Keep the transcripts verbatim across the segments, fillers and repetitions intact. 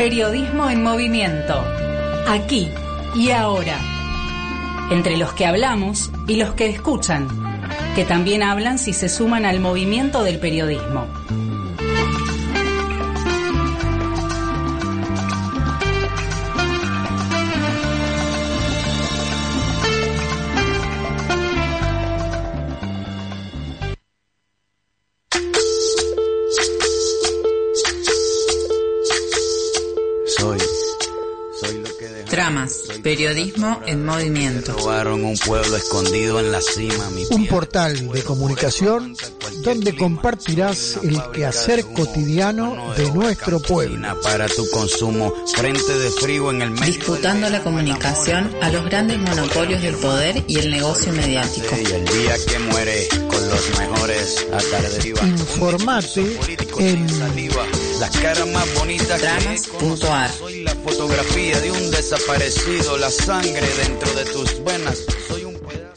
Periodismo en movimiento. Aquí y ahora. Entre los que hablamos y los que escuchan, que también hablan si se suman al movimiento del periodismo. Tramas, periodismo en movimiento. Un pueblo escondido en la cima, un portal de comunicación donde compartirás el quehacer cotidiano de nuestro pueblo. Para tu consumo, frente de frío en el medio. Disputando la comunicación a los grandes monopolios del poder y el negocio mediático. Y el día que muere con los mejores atardería. Informate en las caras más bonitas. Tramas punto ar. Soy la fotografía de un desaparecido, la sangre dentro de tus venas. Soy un pedazo.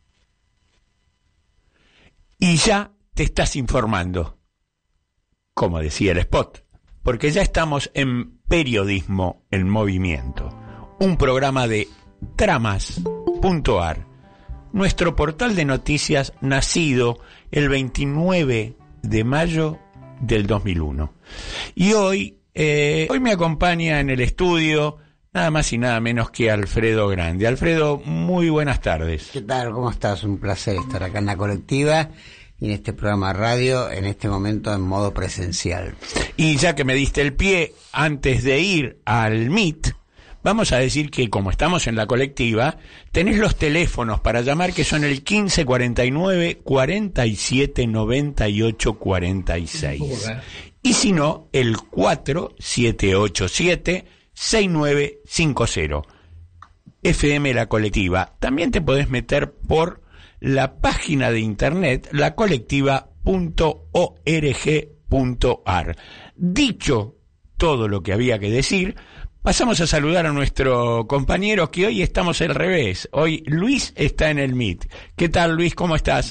Y ya te estás informando, como decía el spot, porque ya estamos en Periodismo en Movimiento, un programa de Tramas punto ar, nuestro portal de noticias nacido el veintinueve de mayo del dos mil uno. Y hoy, eh, hoy me acompaña en el estudio nada más y nada menos que Alfredo Grande. Alfredo, muy buenas tardes. ¿Qué tal? ¿Cómo estás? Un placer estar acá en la colectiva y en este programa de radio, en este momento en modo presencial. Y ya que me diste el pie, antes de ir al Meet, vamos a decir que como estamos en la colectiva, tenés los teléfonos para llamar que son el quince cuarenta y nueve cuarenta y siete noventa y ocho cuarenta y seis. Y si no, el cuatro siete ocho siete seis nueve cinco cero. F M La Colectiva. También te podés meter por la página de internet la colectiva punto org punto ar. Dicho todo lo que había que decir, pasamos a saludar a nuestro compañero, que hoy estamos al revés. Hoy Luis está en el Meet. ¿Qué tal, Luis? ¿Cómo estás?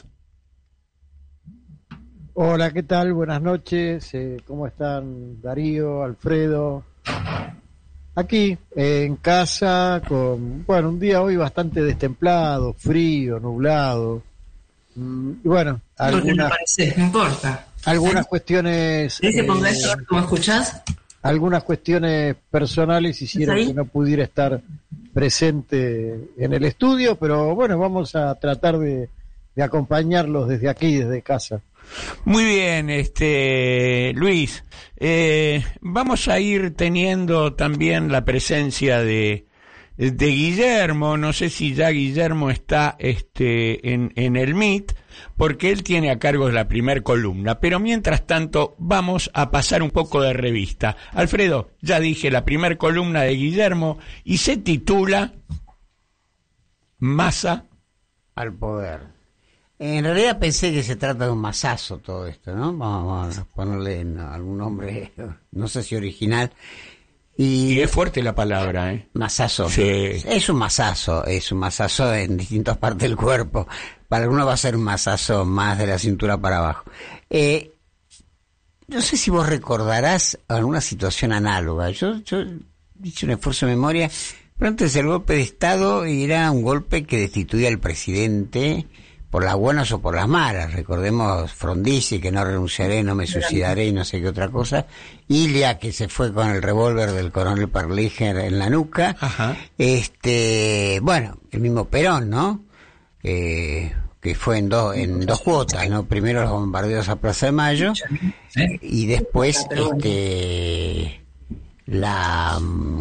Hola, ¿qué tal? Buenas noches. Eh, ¿Cómo están Darío, Alfredo? Aquí, eh, en casa, con, bueno, un día hoy bastante destemplado, frío, nublado. Mm, y bueno, algunas, no, no parece, no importa. Algunas ¿Eh? cuestiones... ¿Querés que ponga eh, eso? ¿Cómo escuchás? Algunas cuestiones personales hicieron que no pudiera estar presente en el estudio, pero bueno, vamos a tratar de, de acompañarlos desde aquí, desde casa. Muy bien, este Luis, eh, vamos a ir teniendo también la presencia de, de Guillermo. No sé si ya Guillermo está este en, en el Meet, porque él tiene a cargo la primer columna, pero mientras tanto vamos a pasar un poco de revista. Alfredo, ya dije la primer columna de Guillermo y se titula Massa al poder. En realidad pensé que se trata de un masazo todo esto, ¿no? Vamos a ponerle no, algún nombre, no sé si original. Y, y es fuerte la palabra, ¿eh? Masazo. Sí. Es un masazo, es un masazo en distintas partes del cuerpo. Para algunos va a ser un masazo más de la cintura para abajo. Eh, no sé si vos recordarás alguna situación análoga. Yo, yo hice un esfuerzo de memoria, pero antes el golpe de Estado era un golpe que destituía al presidente por las buenas o por las malas. Recordemos Frondizi, que no renunciaré, no me suicidaré y no sé qué otra cosa. Ilia, que se fue con el revólver del coronel Perliger en la nuca. Ajá. Este, bueno, el mismo Perón, ¿no? Eh, que fue en dos en dos cuotas, ¿no? Primero los bombardeos a Plaza de Mayo y después este la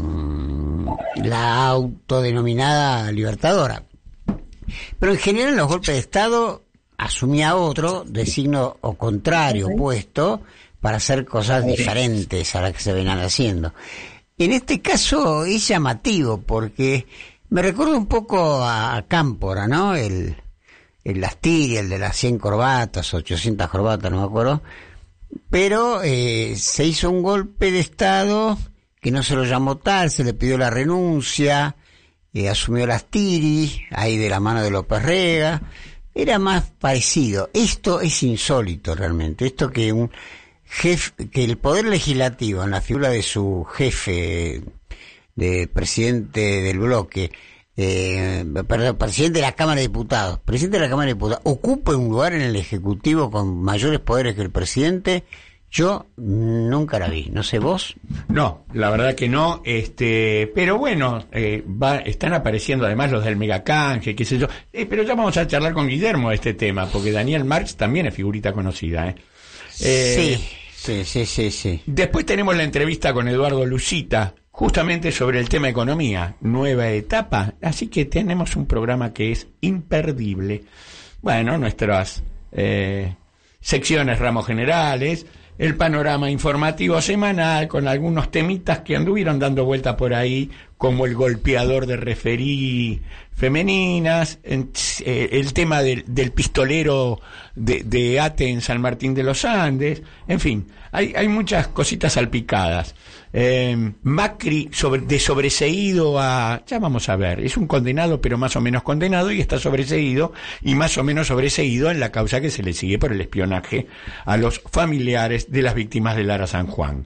la autodenominada Libertadora. Pero en general los golpes de Estado asumía otro de signo o contrario, opuesto, para hacer cosas diferentes a las que se venían haciendo. En este caso es llamativo porque me recuerda un poco a Cámpora, ¿no? El, el Astiria, el de las cien corbatas, ochocientas corbatas, no me acuerdo. Pero eh, se hizo un golpe de Estado que no se lo llamó tal, se le pidió la renuncia. Eh, asumió las Tiri, ahí de la mano de López Rega, era más parecido. Esto es insólito realmente, esto que un jefe, que el poder legislativo, en la figura de su jefe, de presidente del bloque, eh, perdón, presidente de la Cámara de Diputados, presidente de la Cámara de Diputados, ocupe un lugar en el Ejecutivo con mayores poderes que el presidente, yo nunca la vi. No sé, ¿vos? No, la verdad que no. Este, pero bueno, eh, va, están apareciendo además los del megacanje, qué sé yo. Eh, pero ya vamos a charlar con Guillermo de este tema, porque Daniel Marx también es figurita conocida, ¿eh? Eh, sí, sí, sí, sí, sí. Después tenemos la entrevista con Eduardo Lucita, justamente sobre el tema economía, nueva etapa. Así que tenemos un programa que es imperdible. Bueno, nuestras eh, secciones ramos generales, el panorama informativo semanal con algunos temitas que anduvieron dando vuelta por ahí, como el golpeador de referí femeninas, en, eh, el tema del, del pistolero de, de Ate en San Martín de los Andes, en fin, hay, hay muchas cositas salpicadas. Eh, Macri sobre, de sobreseído a, ya vamos a ver, es un condenado pero más o menos condenado y está sobreseído y más o menos sobreseído en la causa que se le sigue por el espionaje a los familiares de las víctimas de Lara San Juan.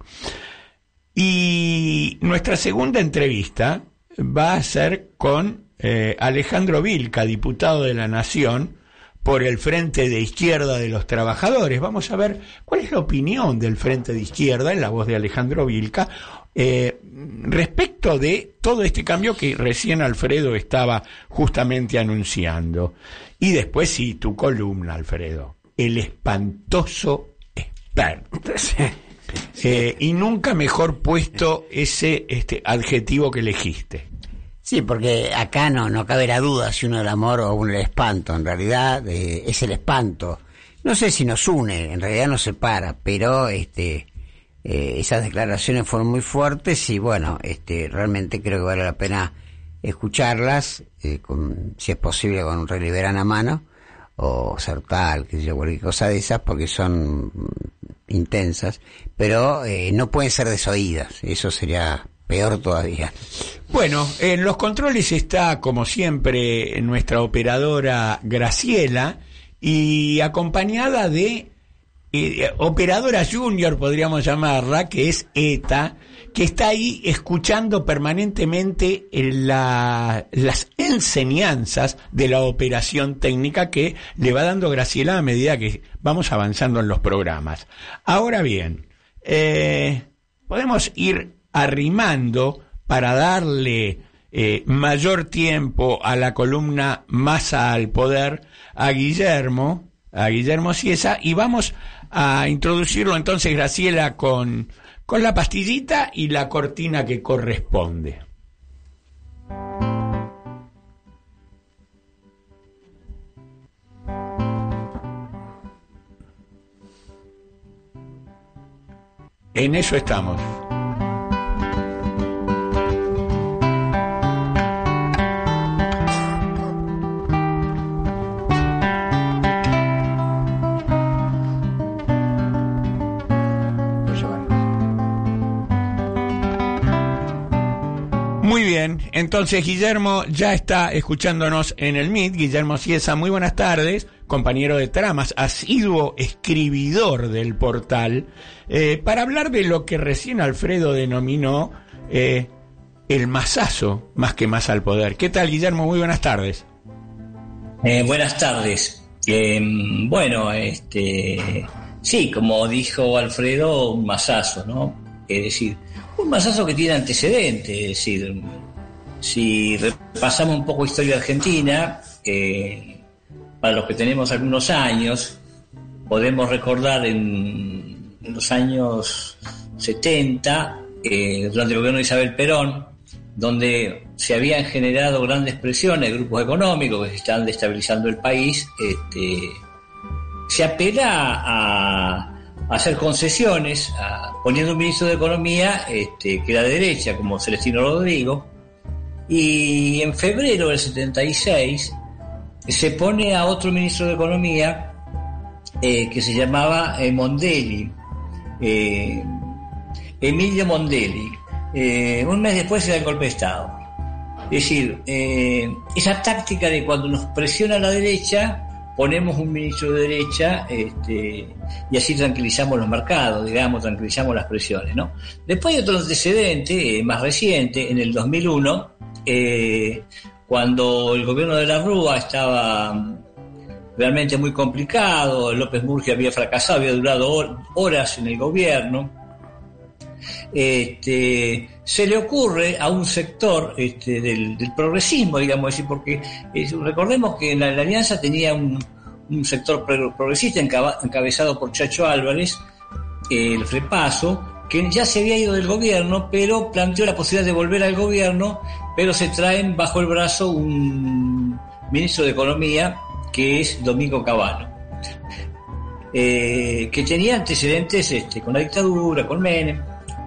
Y nuestra segunda entrevista va a ser con eh, Alejandro Vilca, diputado de la Nación por el Frente de Izquierda de los Trabajadores. Vamos a ver cuál es la opinión del Frente de Izquierda, en la voz de Alejandro Vilca, eh, respecto de todo este cambio que recién Alfredo estaba justamente anunciando. Y después sí, tu columna, Alfredo, el espantoso experto. Eh, y nunca mejor puesto ese este adjetivo que elegiste. Sí, porque acá no no cabe la duda si uno el amor o uno el espanto. En realidad eh, es el espanto. No sé si nos une, en realidad nos separa, pero este eh, esas declaraciones fueron muy fuertes y bueno, este realmente creo que vale la pena escucharlas, eh, con, si es posible con un Reliberán a mano o Sertal, que sé yo, cualquier cosa de esas, porque son intensas, pero eh, no pueden ser desoídas, eso sería peor todavía. Bueno, en los controles está, como siempre, nuestra operadora Graciela, y acompañada de eh, operadora junior, podríamos llamarla, que es Eta, que está ahí escuchando permanentemente la, las enseñanzas de la operación técnica que le va dando Graciela a medida que vamos avanzando en los programas. Ahora bien, eh, podemos ir arrimando para darle eh, mayor tiempo a la columna Masa al Poder a Guillermo, a Guillermo Ciesa, y vamos a introducirlo entonces, Graciela, con, con la pastillita y la cortina que corresponde. En eso estamos. Muy bien, entonces Guillermo ya está escuchándonos en el Meet. Guillermo Ciesa, muy buenas tardes, compañero de tramas, asiduo escribidor del portal, eh, para hablar de lo que recién Alfredo denominó eh, el masazo, más que más al poder. ¿Qué tal, Guillermo? Muy buenas tardes. Eh, buenas tardes. Eh, bueno, este, sí, como dijo Alfredo, un masazo, ¿no? Es decir, un masazo que tiene antecedentes, es decir, si repasamos un poco historia argentina, eh, para los que tenemos algunos años, podemos recordar en, en los años setenta, eh, durante el gobierno de Isabel Perón, donde se habían generado grandes presiones de grupos económicos que estaban destabilizando el país, este, se apela a hacer concesiones, a, poniendo un ministro de Economía este, que era de derecha, como Celestino Rodrigo, y en febrero del setenta y seis se pone a otro ministro de Economía eh, que se llamaba eh, Mondelli, eh, Emilio Mondelli. Eh, un mes después se da el golpe de Estado. Es decir, eh, esa táctica de cuando nos presiona la derecha, ponemos un ministro de derecha este, y así tranquilizamos los mercados, digamos, tranquilizamos las presiones, ¿no? Después hay otro antecedente eh, más reciente, en el dos mil uno, eh, cuando el gobierno de la Rúa estaba realmente muy complicado, López Murphy había fracasado, había durado horas en el gobierno, este, se le ocurre a un sector este, del, del progresismo, digamos, decir, porque eh, recordemos que la, la Alianza tenía un, un sector progresista encabezado por Chacho Álvarez, eh, el Frepaso, que ya se había ido del gobierno, pero planteó la posibilidad de volver al gobierno, pero se traen bajo el brazo un ministro de Economía, que es Domingo Cavallo, eh, que tenía antecedentes este, con la dictadura, con Menem.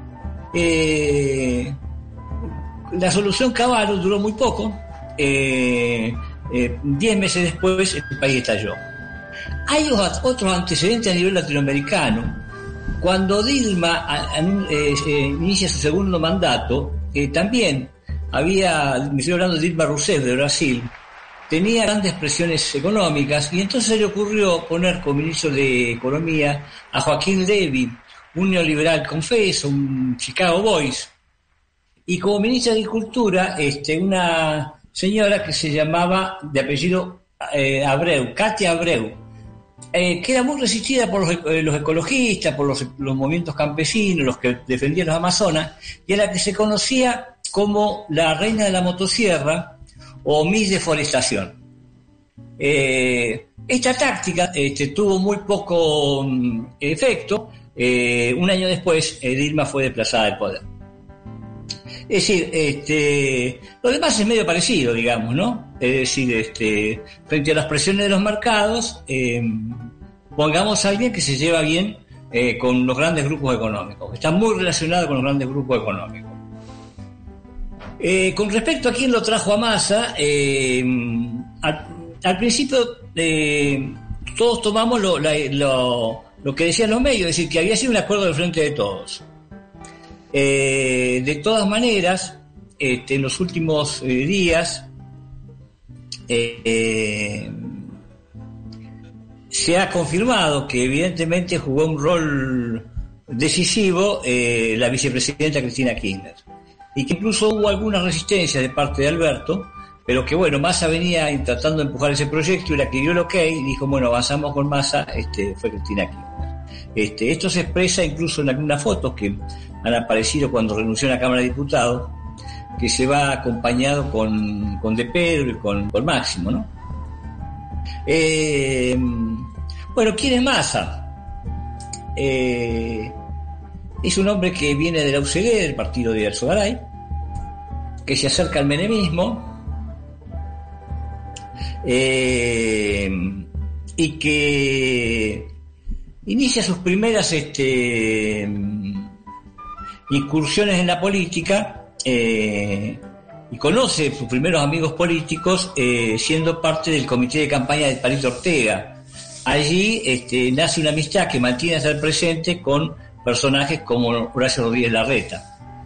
Eh, la solución Cavallo duró muy poco, eh, eh, diez meses después el país estalló. Hay otros antecedentes a nivel latinoamericano. Cuando Dilma a, a, eh, eh, inicia su segundo mandato, eh, también había, me estoy hablando de Dilma Rousseff de Brasil, tenía grandes presiones económicas y entonces se le ocurrió poner como ministro de Economía a Joaquín Levy, un neoliberal confeso, un Chicago Boys, y como ministra de Agricultura este, una señora que se llamaba de apellido eh, Abreu, Katia Abreu, eh, que era muy resistida por los, eh, los ecologistas, por los, los movimientos campesinos, los que defendían los Amazonas, y a la que se conocía como la reina de la motosierra o Miss Deforestación. Eh, esta táctica este, tuvo muy poco um, efecto. Eh, un año después, eh, Dilma fue desplazada del poder. Es decir, este, lo demás es medio parecido, digamos, ¿no? Es decir, este, frente a las presiones de los mercados, eh, pongamos a alguien que se lleva bien eh, con los grandes grupos económicos, que está muy relacionado con los grandes grupos económicos. Eh, con respecto a quién lo trajo a Massa, eh, al, al principio eh, todos tomamos lo, la, lo, lo que decían los medios, es decir, que había sido un acuerdo del Frente de Todos. Eh, de todas maneras, este, en los últimos eh, días eh, eh, se ha confirmado que evidentemente jugó un rol decisivo eh, la vicepresidenta Cristina Kirchner, y que incluso hubo algunas resistencias de parte de Alberto, pero que bueno, Massa venía tratando de empujar ese proyecto y la que dio el ok y dijo, bueno, avanzamos con Massa, este, fue Cristina Kirchner. Este, esto se expresa incluso en algunas fotos que han aparecido cuando renunció a la Cámara de Diputados, que se va acompañado con, con De Pedro y con, con Máximo, ¿no? Eh, bueno, ¿quién es Massa? Eh, es un hombre que viene de la U C D, del partido de Alzogaray, que se acerca al menemismo, eh, y que inicia sus primeras este, incursiones en la política eh, y conoce sus primeros amigos políticos eh, siendo parte del comité de campaña de Palito Ortega. Allí este, nace una amistad que mantiene hasta el presente con personajes como Horacio Rodríguez Larreta.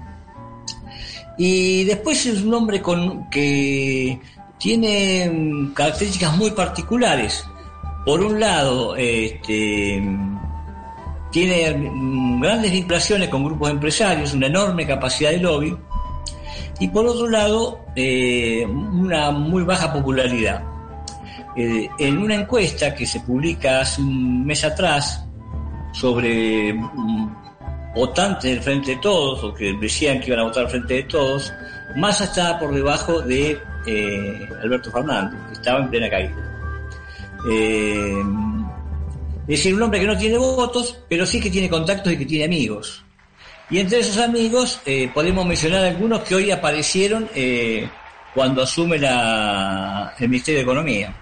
Y después es un hombre con, que tiene características muy particulares. Por un lado, este, tiene grandes vinculaciones con grupos empresarios, una enorme capacidad de lobby, y por otro lado, eh, una muy baja popularidad. Eh, en una encuesta que se publica hace un mes atrás sobre um, votantes del Frente de Todos, o que decían que iban a votar al Frente de Todos, Massa estaba por debajo de eh, Alberto Fernández, que estaba en plena caída. Eh, es decir, un hombre que no tiene votos, pero sí que tiene contactos y que tiene amigos. Y entre esos amigos eh, podemos mencionar algunos que hoy aparecieron eh, cuando asume la, el Ministerio de Economía.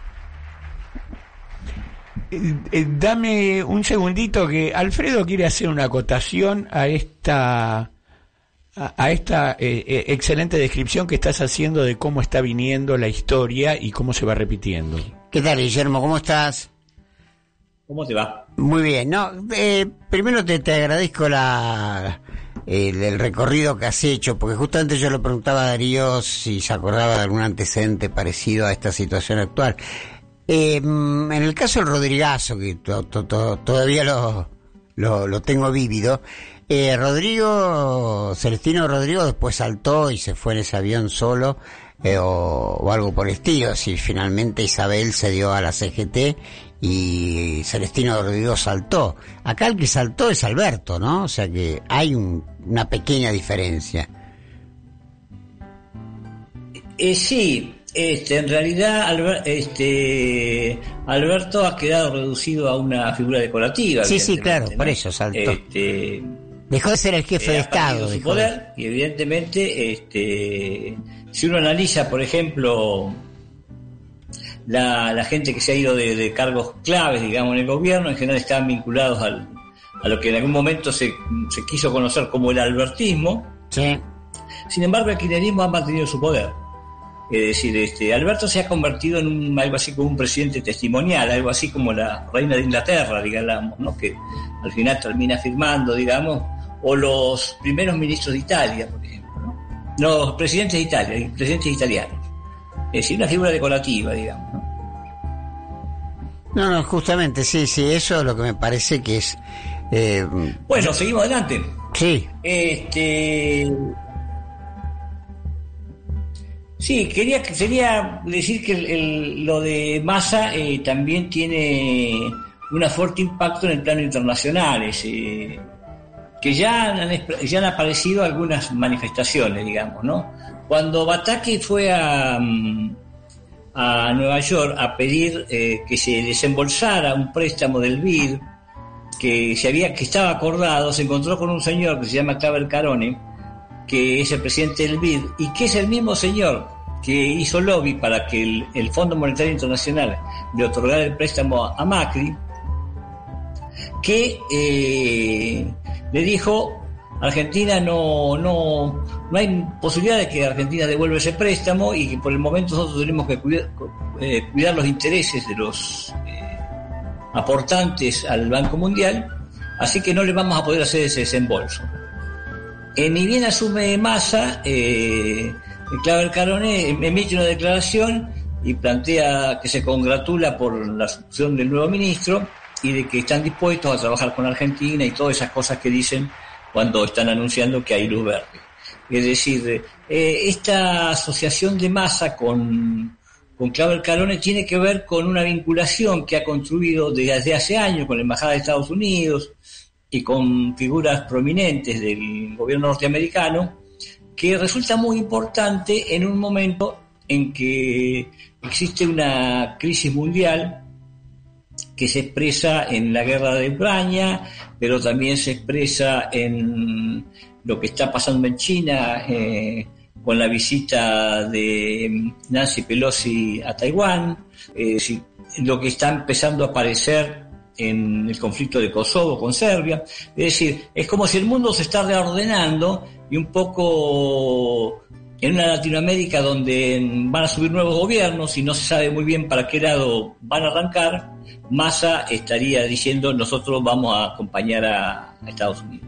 Eh, eh, dame un segundito que Alfredo quiere hacer una acotación a esta a, a esta eh, eh, excelente descripción que estás haciendo de cómo está viniendo la historia y cómo se va repitiendo. ¿Qué tal, Guillermo? ¿Cómo estás? ¿Cómo te va? Muy bien. No, eh, primero te, te agradezco la el, el recorrido que has hecho, porque justamente yo le preguntaba a Darío si se acordaba de algún antecedente parecido a esta situación actual. Eh, en el caso del Rodrigazo, que to, to, to, todavía lo, lo, lo tengo vívido, eh, Rodrigo, Celestino Rodrigo después saltó y se fue en ese avión solo, eh, o, o algo por el estilo. Si finalmente Isabel se dio a la C G T y Celestino Rodrigo saltó. Acá el que saltó es Alberto, ¿no? O sea que hay un, una pequeña diferencia. Eh, sí, este, en realidad Albert, este, Alberto ha quedado reducido a una figura decorativa. Sí, sí, claro, ¿no? por eso saltó. Este, dejó de ser el jefe eh, de ha Estado. su poder, y evidentemente, este, si uno analiza, por ejemplo, la, la gente que se ha ido de, de cargos claves, digamos, en el gobierno, en general estaban vinculados al, a lo que en algún momento se, se quiso conocer como el albertismo. Sí. Sin embargo, el kirchnerismo ha mantenido su poder. Es decir, este, Alberto se ha convertido en un, algo así como un presidente testimonial, algo así como la reina de Inglaterra, digamos, ¿no? Que al final termina firmando, digamos, o los primeros ministros de Italia, por ejemplo, ¿no? Los presidentes de Italia, presidentes italianos. Es decir, una figura decorativa, digamos, ¿no? No, no, justamente, sí, sí, eso es lo que me parece que es... Eh, bueno, seguimos adelante. Sí. Este... Sí, quería sería decir que el, el, lo de Massa eh, también tiene un fuerte impacto en el plano internacional, eh, que ya han, ya han aparecido algunas manifestaciones, digamos, ¿no? Cuando Bataki fue a, a Nueva York a pedir eh, que se desembolsara un préstamo del B I D que se había que estaba acordado, se encontró con un señor que se llama Claver Carone, que es el presidente del B I D y que es el mismo señor que hizo lobby para que el, el Fondo Monetario Internacional le otorgara el préstamo a, a Macri, que eh, le dijo: Argentina no, no, no hay posibilidad de que Argentina devuelva ese préstamo y que por el momento nosotros tenemos que cuidar, eh, cuidar los intereses de los eh, aportantes al Banco Mundial, así que no le vamos a poder hacer ese desembolso. Eh, ni bien asume Massa, eh, Claver Carone emite una declaración y plantea que se congratula por la asunción del nuevo ministro y de que están dispuestos a trabajar con Argentina y todas esas cosas que dicen cuando están anunciando que hay luz verde. Es decir, eh, esta asociación de Massa con, con Claver Carone tiene que ver con una vinculación que ha construido desde hace años con la Embajada de Estados Unidos y con figuras prominentes del gobierno norteamericano, que resulta muy importante en un momento en que existe una crisis mundial que se expresa en la guerra de Ucrania, pero también se expresa en lo que está pasando en China eh, con la visita de Nancy Pelosi a Taiwán, eh, lo que está empezando a aparecer en el conflicto de Kosovo con Serbia. Es decir, es como si el mundo se está reordenando y un poco en una Latinoamérica donde van a subir nuevos gobiernos y no se sabe muy bien para qué lado van a arrancar, Massa estaría diciendo: nosotros vamos a acompañar a, a Estados Unidos.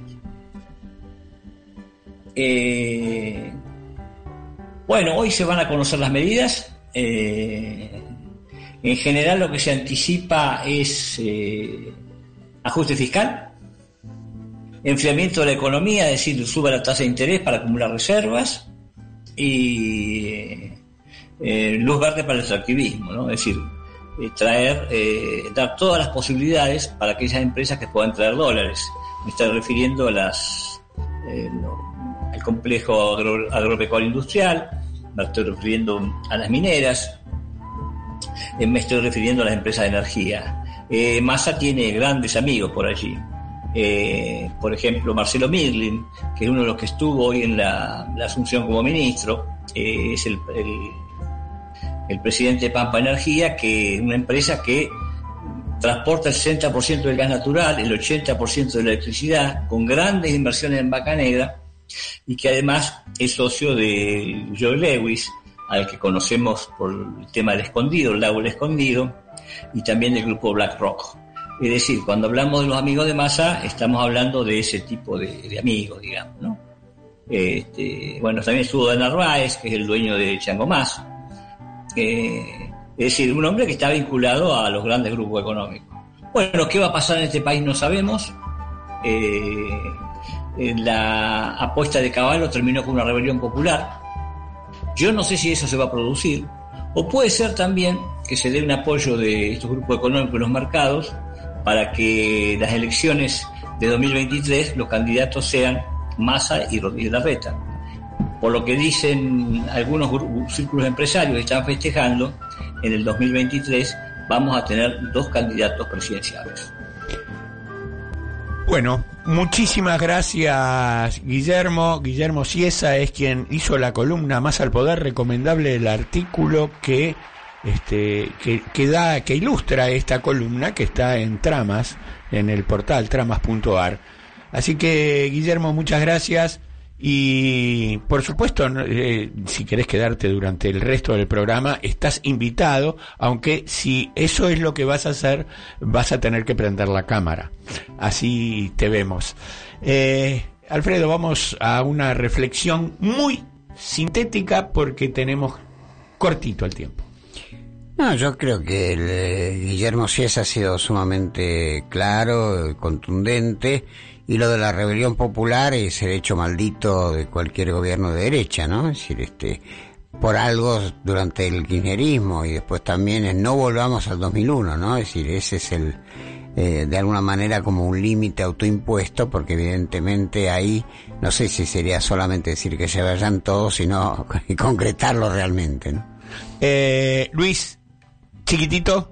Eh, bueno, hoy se van a conocer las medidas. Eh, en general lo que se anticipa es eh, ajuste fiscal, enfriamiento de la economía, es decir, sube la tasa de interés para acumular reservas y eh, luz verde para el extractivismo, ¿no? Es decir, eh, traer, eh, dar todas las posibilidades para aquellas empresas que puedan traer dólares. Me estoy refiriendo a las eh, no, al complejo agro, agropecuario industrial, me estoy refiriendo a las mineras, eh, me estoy refiriendo a las empresas de energía. Eh, Massa tiene grandes amigos por allí. Eh, por ejemplo, Marcelo Midlin, que es uno de los que estuvo hoy en la, la asunción como ministro, eh, es el, el, el presidente de Pampa Energía, que es una empresa que transporta el sesenta por ciento del gas natural, el ochenta por ciento de la electricidad, con grandes inversiones en Vaca Negra, y que además es socio de Joe Lewis, al que conocemos por el tema del Escondido, el lago del Escondido, y también del grupo BlackRock. Es decir, cuando hablamos de los amigos de Massa, estamos hablando de ese tipo de, de amigos, digamos, ¿no? Este, bueno, también estuvo Dan Narváez, que es el dueño de Chango Más. Eh, Es decir, un hombre que está vinculado a los grandes grupos económicos. Bueno, ¿qué va a pasar en este país? No sabemos. Eh, la apuesta de Caballo terminó con una rebelión popular. Yo no sé si eso se va a producir. O puede ser también que se dé un apoyo de estos grupos económicos en los mercados para que las elecciones de dos mil veintitrés los candidatos sean Massa y Rodríguez Larreta. Por lo que dicen algunos grupos, círculos empresarios que están festejando, en el dos mil veintitrés vamos a tener dos candidatos presidenciales. Bueno, muchísimas gracias, Guillermo. Guillermo Ciesa es quien hizo la columna Más al Poder, recomendable el artículo que este que, que da que ilustra esta columna que está en Tramas, en el portal tramas punto a r. Así que, Guillermo, muchas gracias. Y por supuesto, eh, si querés quedarte durante el resto del programa, estás invitado, aunque si eso es lo que vas a hacer, vas a tener que prender la cámara, así te vemos. eh, Alfredo, vamos a una reflexión muy sintética porque tenemos cortito el tiempo. No, yo creo que el, eh, Guillermo Ciesa ha sido sumamente claro, contundente. Y lo de la rebelión popular es el hecho maldito de cualquier gobierno de derecha, ¿no? Es decir, este, por algo durante el kirchnerismo y después también es no volvamos al dos mil uno, ¿no? Es decir, ese es el, eh, de alguna manera como un límite autoimpuesto, porque evidentemente ahí, no sé si sería solamente decir que se vayan todos, sino concretarlo realmente, ¿no? Eh, Luis, chiquitito.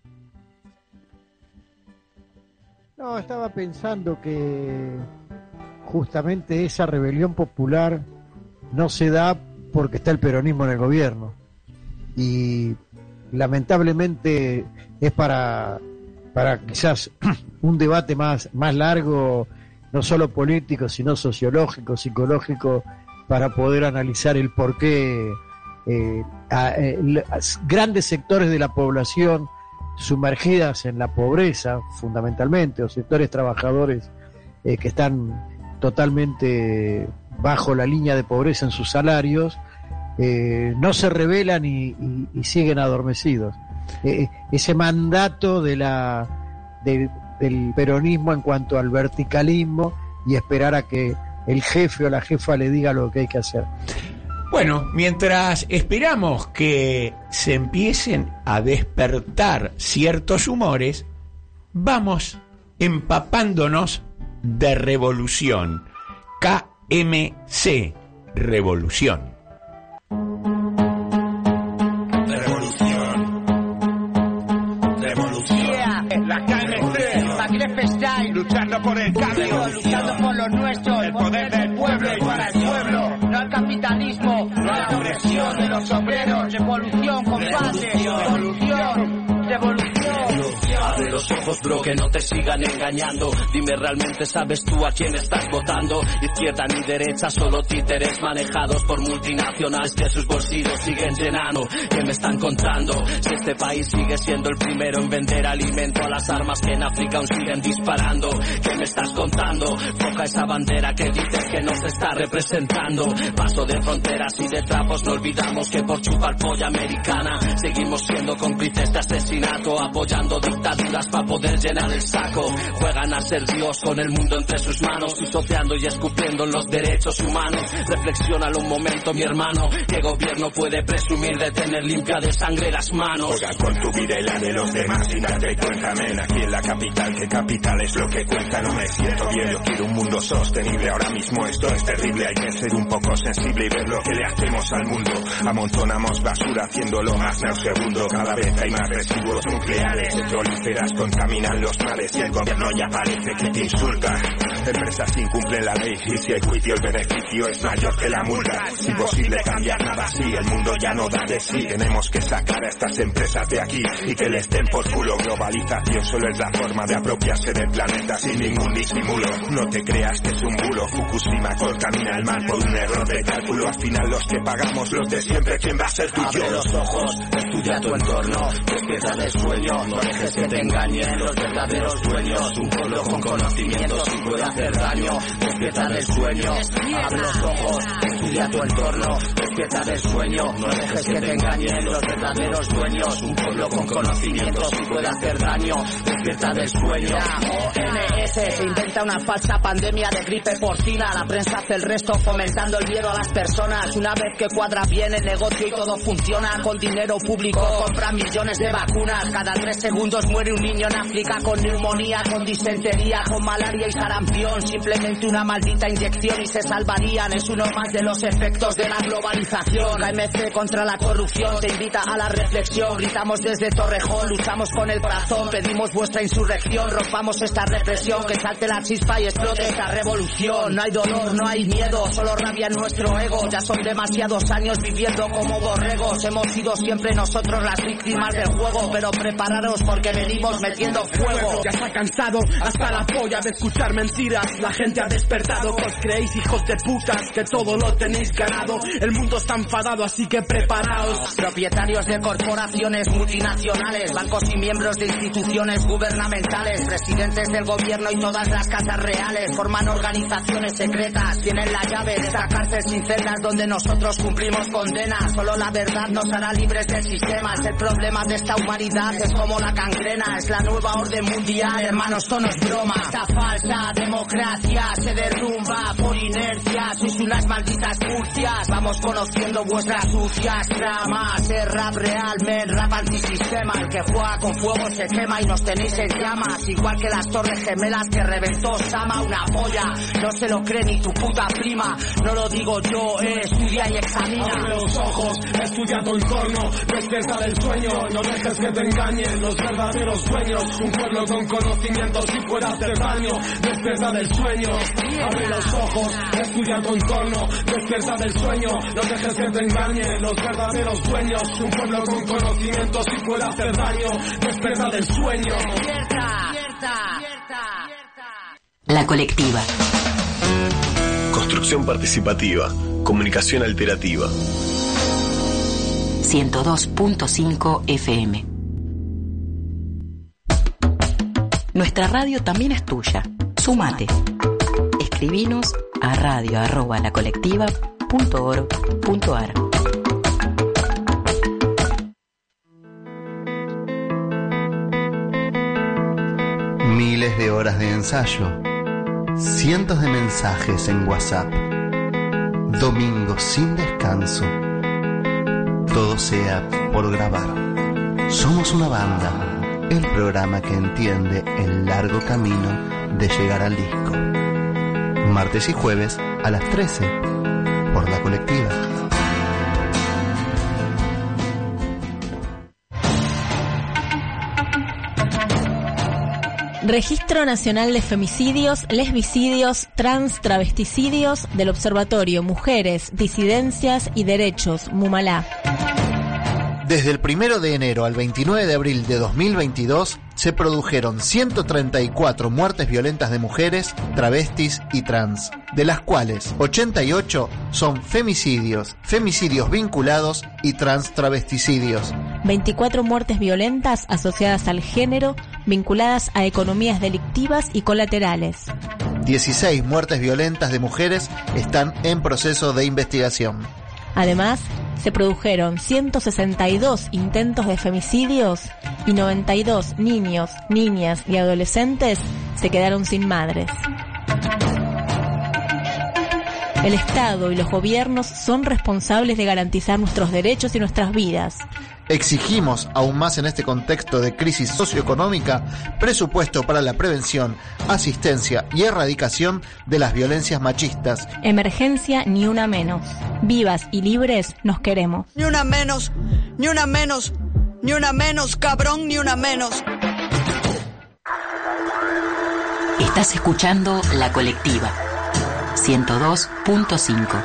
No, estaba pensando que justamente esa rebelión popular no se da porque está el peronismo en el gobierno. Y lamentablemente es para, para quizás un debate más, más largo, no solo político, sino sociológico, psicológico, para poder analizar el por qué eh, a, eh, grandes sectores de la población sumergidas en la pobreza, fundamentalmente, o sectores trabajadores eh, que están totalmente bajo la línea de pobreza en sus salarios, eh, no se rebelan y, y, y siguen adormecidos. Eh, ese mandato de la de, del peronismo en cuanto al verticalismo y esperar a que el jefe o la jefa le diga lo que hay que hacer. Bueno, mientras esperamos que se empiecen a despertar ciertos humores, vamos empapándonos de revolución. K M C, revolución. Revolución. Revolución. Yeah, la K M C. Magreb Style. Luchando por el cambio. Luchando por lo nuestro. El poder del pueblo y para el pueblo. No al capitalismo, no a la opresión de los obreros. Revolución, compadre. Revolución, revolución. Abre los ojos, bro, que no te sigan engañando. Dime, ¿realmente sabes tú a quién estás votando? Izquierda ni derecha, solo títeres manejados por multinacionales que sus bolsillos siguen llenando. ¿Qué me están contando? Si este país sigue siendo el primero en vender alimento a las armas que en África aún siguen disparando. ¿Qué me estás contando? Coja esa bandera que dices que nos está representando. Paso de fronteras y de trapos, no olvidamos que por chupar polla americana seguimos siendo cómplices de asesinato, apoyando dictaduras para poder llenar el saco. Juegan a ser Dios con el mundo entre sus manos, pisoteando y escupiendo los derechos humanos. Reflexiónalo un momento, mi hermano, ¿qué gobierno puede presumir de tener limpia de sangre las manos? Juega con tu vida y la de los demás y date cuenta, men, aquí en la capital, que capital es lo que cuenta. No me siento bien, yo quiero un mundo sostenible. Ahora mismo esto es terrible, hay que ser un poco sensible y ver lo que le hacemos al mundo. Amontonamos basura haciéndolo más nauseabundo. Cada vez hay más residuos nucleares, petrolíferas contaminan los mares y el gobierno ya parece que te insulta. Empresas incumplen la ley y si el juicio el beneficio es mayor que la multa. Imposible cambiar nada así, el mundo ya no da de sí. Tenemos que sacar a estas empresas de aquí y que les den por culo. Globalización solo es la forma de apropiarse del planeta sin ningún disimulo. No te creas que es un bulo, Fukushima contamina el mar por un error de cálculo. Al final los que pagamos los de siempre, ¿quién va a ser tú y yo? Abre los ojos, estudia tu entorno, despierta del sueño, no dejes dejes que te engañen los verdaderos dueños. Un pueblo con conocimiento si puede hacer daño. Despierta del sueño, abre los ojos, estudia tu entorno. Despierta del sueño, no dejes que te engañen los verdaderos dueños. Un pueblo con conocimiento si puede hacer daño. Despierta del sueño. O M S se inventa una falsa pandemia de gripe porcina. La prensa hace el resto fomentando el miedo a las personas. Una vez que cuadra bien el negocio y todo funciona, con dinero público compran millones de vacunas. Cada tres segundos muere un niño en África con neumonía, con disentería, con malaria y sarampión. Simplemente una maldita inyección y se salvarían. Es uno más de los efectos de la globalización. La M C contra la corrupción te invita a la reflexión. Gritamos desde Torrejón, luchamos con el corazón, pedimos vuestra insurrección, rompamos esta represión, que salte la chispa y explote esta revolución. No hay dolor, no hay miedo, solo rabia en nuestro ego. Ya son demasiados años viviendo como borregos. Hemos sido siempre nosotros las víctimas del juego, pero prepararos porque venimos metiendo fuego. Ya está cansado hasta la polla de escuchar mentiras. La gente ha despertado, que os creéis hijos de putas, que todo lo tenéis ganado. El mundo está enfadado, así que preparaos. Propietarios de corporaciones multinacionales, bancos y miembros de instituciones gubernamentales, presidentes del gobierno y todas las casas reales forman organizaciones secretas. Tienen la llave de esta cárcel sin celdas donde nosotros cumplimos condenas. Solo la verdad nos hará libres del sistema. Es el problema de esta humanidad, es como la gangrena. Es la nueva orden mundial, hermanos, esto no es broma. Esta falsa democracia se derrumba por inercia. Sois unas malditas furcias. Vamos conociendo vuestras sucias tramas. Es rap real, men, rap antisistema. El que juega con fuego se quema y nos tenéis en llamas. Igual que las torres gemelas que reventó Sama, una polla. No se lo cree ni tu puta prima. No lo digo yo, eh, estudia y examina. Abre los ojos, estudia tu entorno. Despierta del sueño, no dejes que te engañen los verdaderos dueños. Un pueblo con conocimiento si puede hacer daño. Despierta del sueño, abre los ojos, estudia tu entorno. Despierta del sueño, no dejes que te engañen los verdaderos dueños. Un pueblo con conocimiento si puede hacer daño. Despierta del sueño. Despierta, despierta, despierta. La colectiva. Construcción participativa. Comunicación alterativa. ciento dos punto cinco F M. Nuestra radio también es tuya. Sumate. Escribinos a radio arroba la colectiva punto org punto ar. Miles de horas de ensayo, cientos de mensajes en WhatsApp, domingos sin descanso, todo sea por grabar. Somos una banda, el programa que entiende el largo camino de llegar al disco. Martes y jueves a las trece, por La Colectiva. Registro Nacional de Femicidios, Lesbicidios, Trans, Travesticidios del Observatorio Mujeres, Disidencias y Derechos, Mumalá. Desde el primero de enero al veintinueve de abril de dos mil veintidós se produjeron ciento treinta y cuatro muertes violentas de mujeres, travestis y trans, de las cuales ochenta y ocho son femicidios, femicidios vinculados y trans travesticidios. veinticuatro muertes violentas asociadas al género, vinculadas a economías delictivas y colaterales. dieciséis muertes violentas de mujeres están en proceso de investigación. Además, se produjeron ciento sesenta y dos intentos de femicidios y noventa y dos niños, niñas y adolescentes se quedaron sin madres. El Estado y los gobiernos son responsables de garantizar nuestros derechos y nuestras vidas. Exigimos, aún más en este contexto de crisis socioeconómica, presupuesto para la prevención, asistencia y erradicación de las violencias machistas. Emergencia ni una menos. Vivas y libres nos queremos. Ni una menos, ni una menos, ni una menos, cabrón, ni una menos. Estás escuchando La Colectiva. ciento dos punto cinco.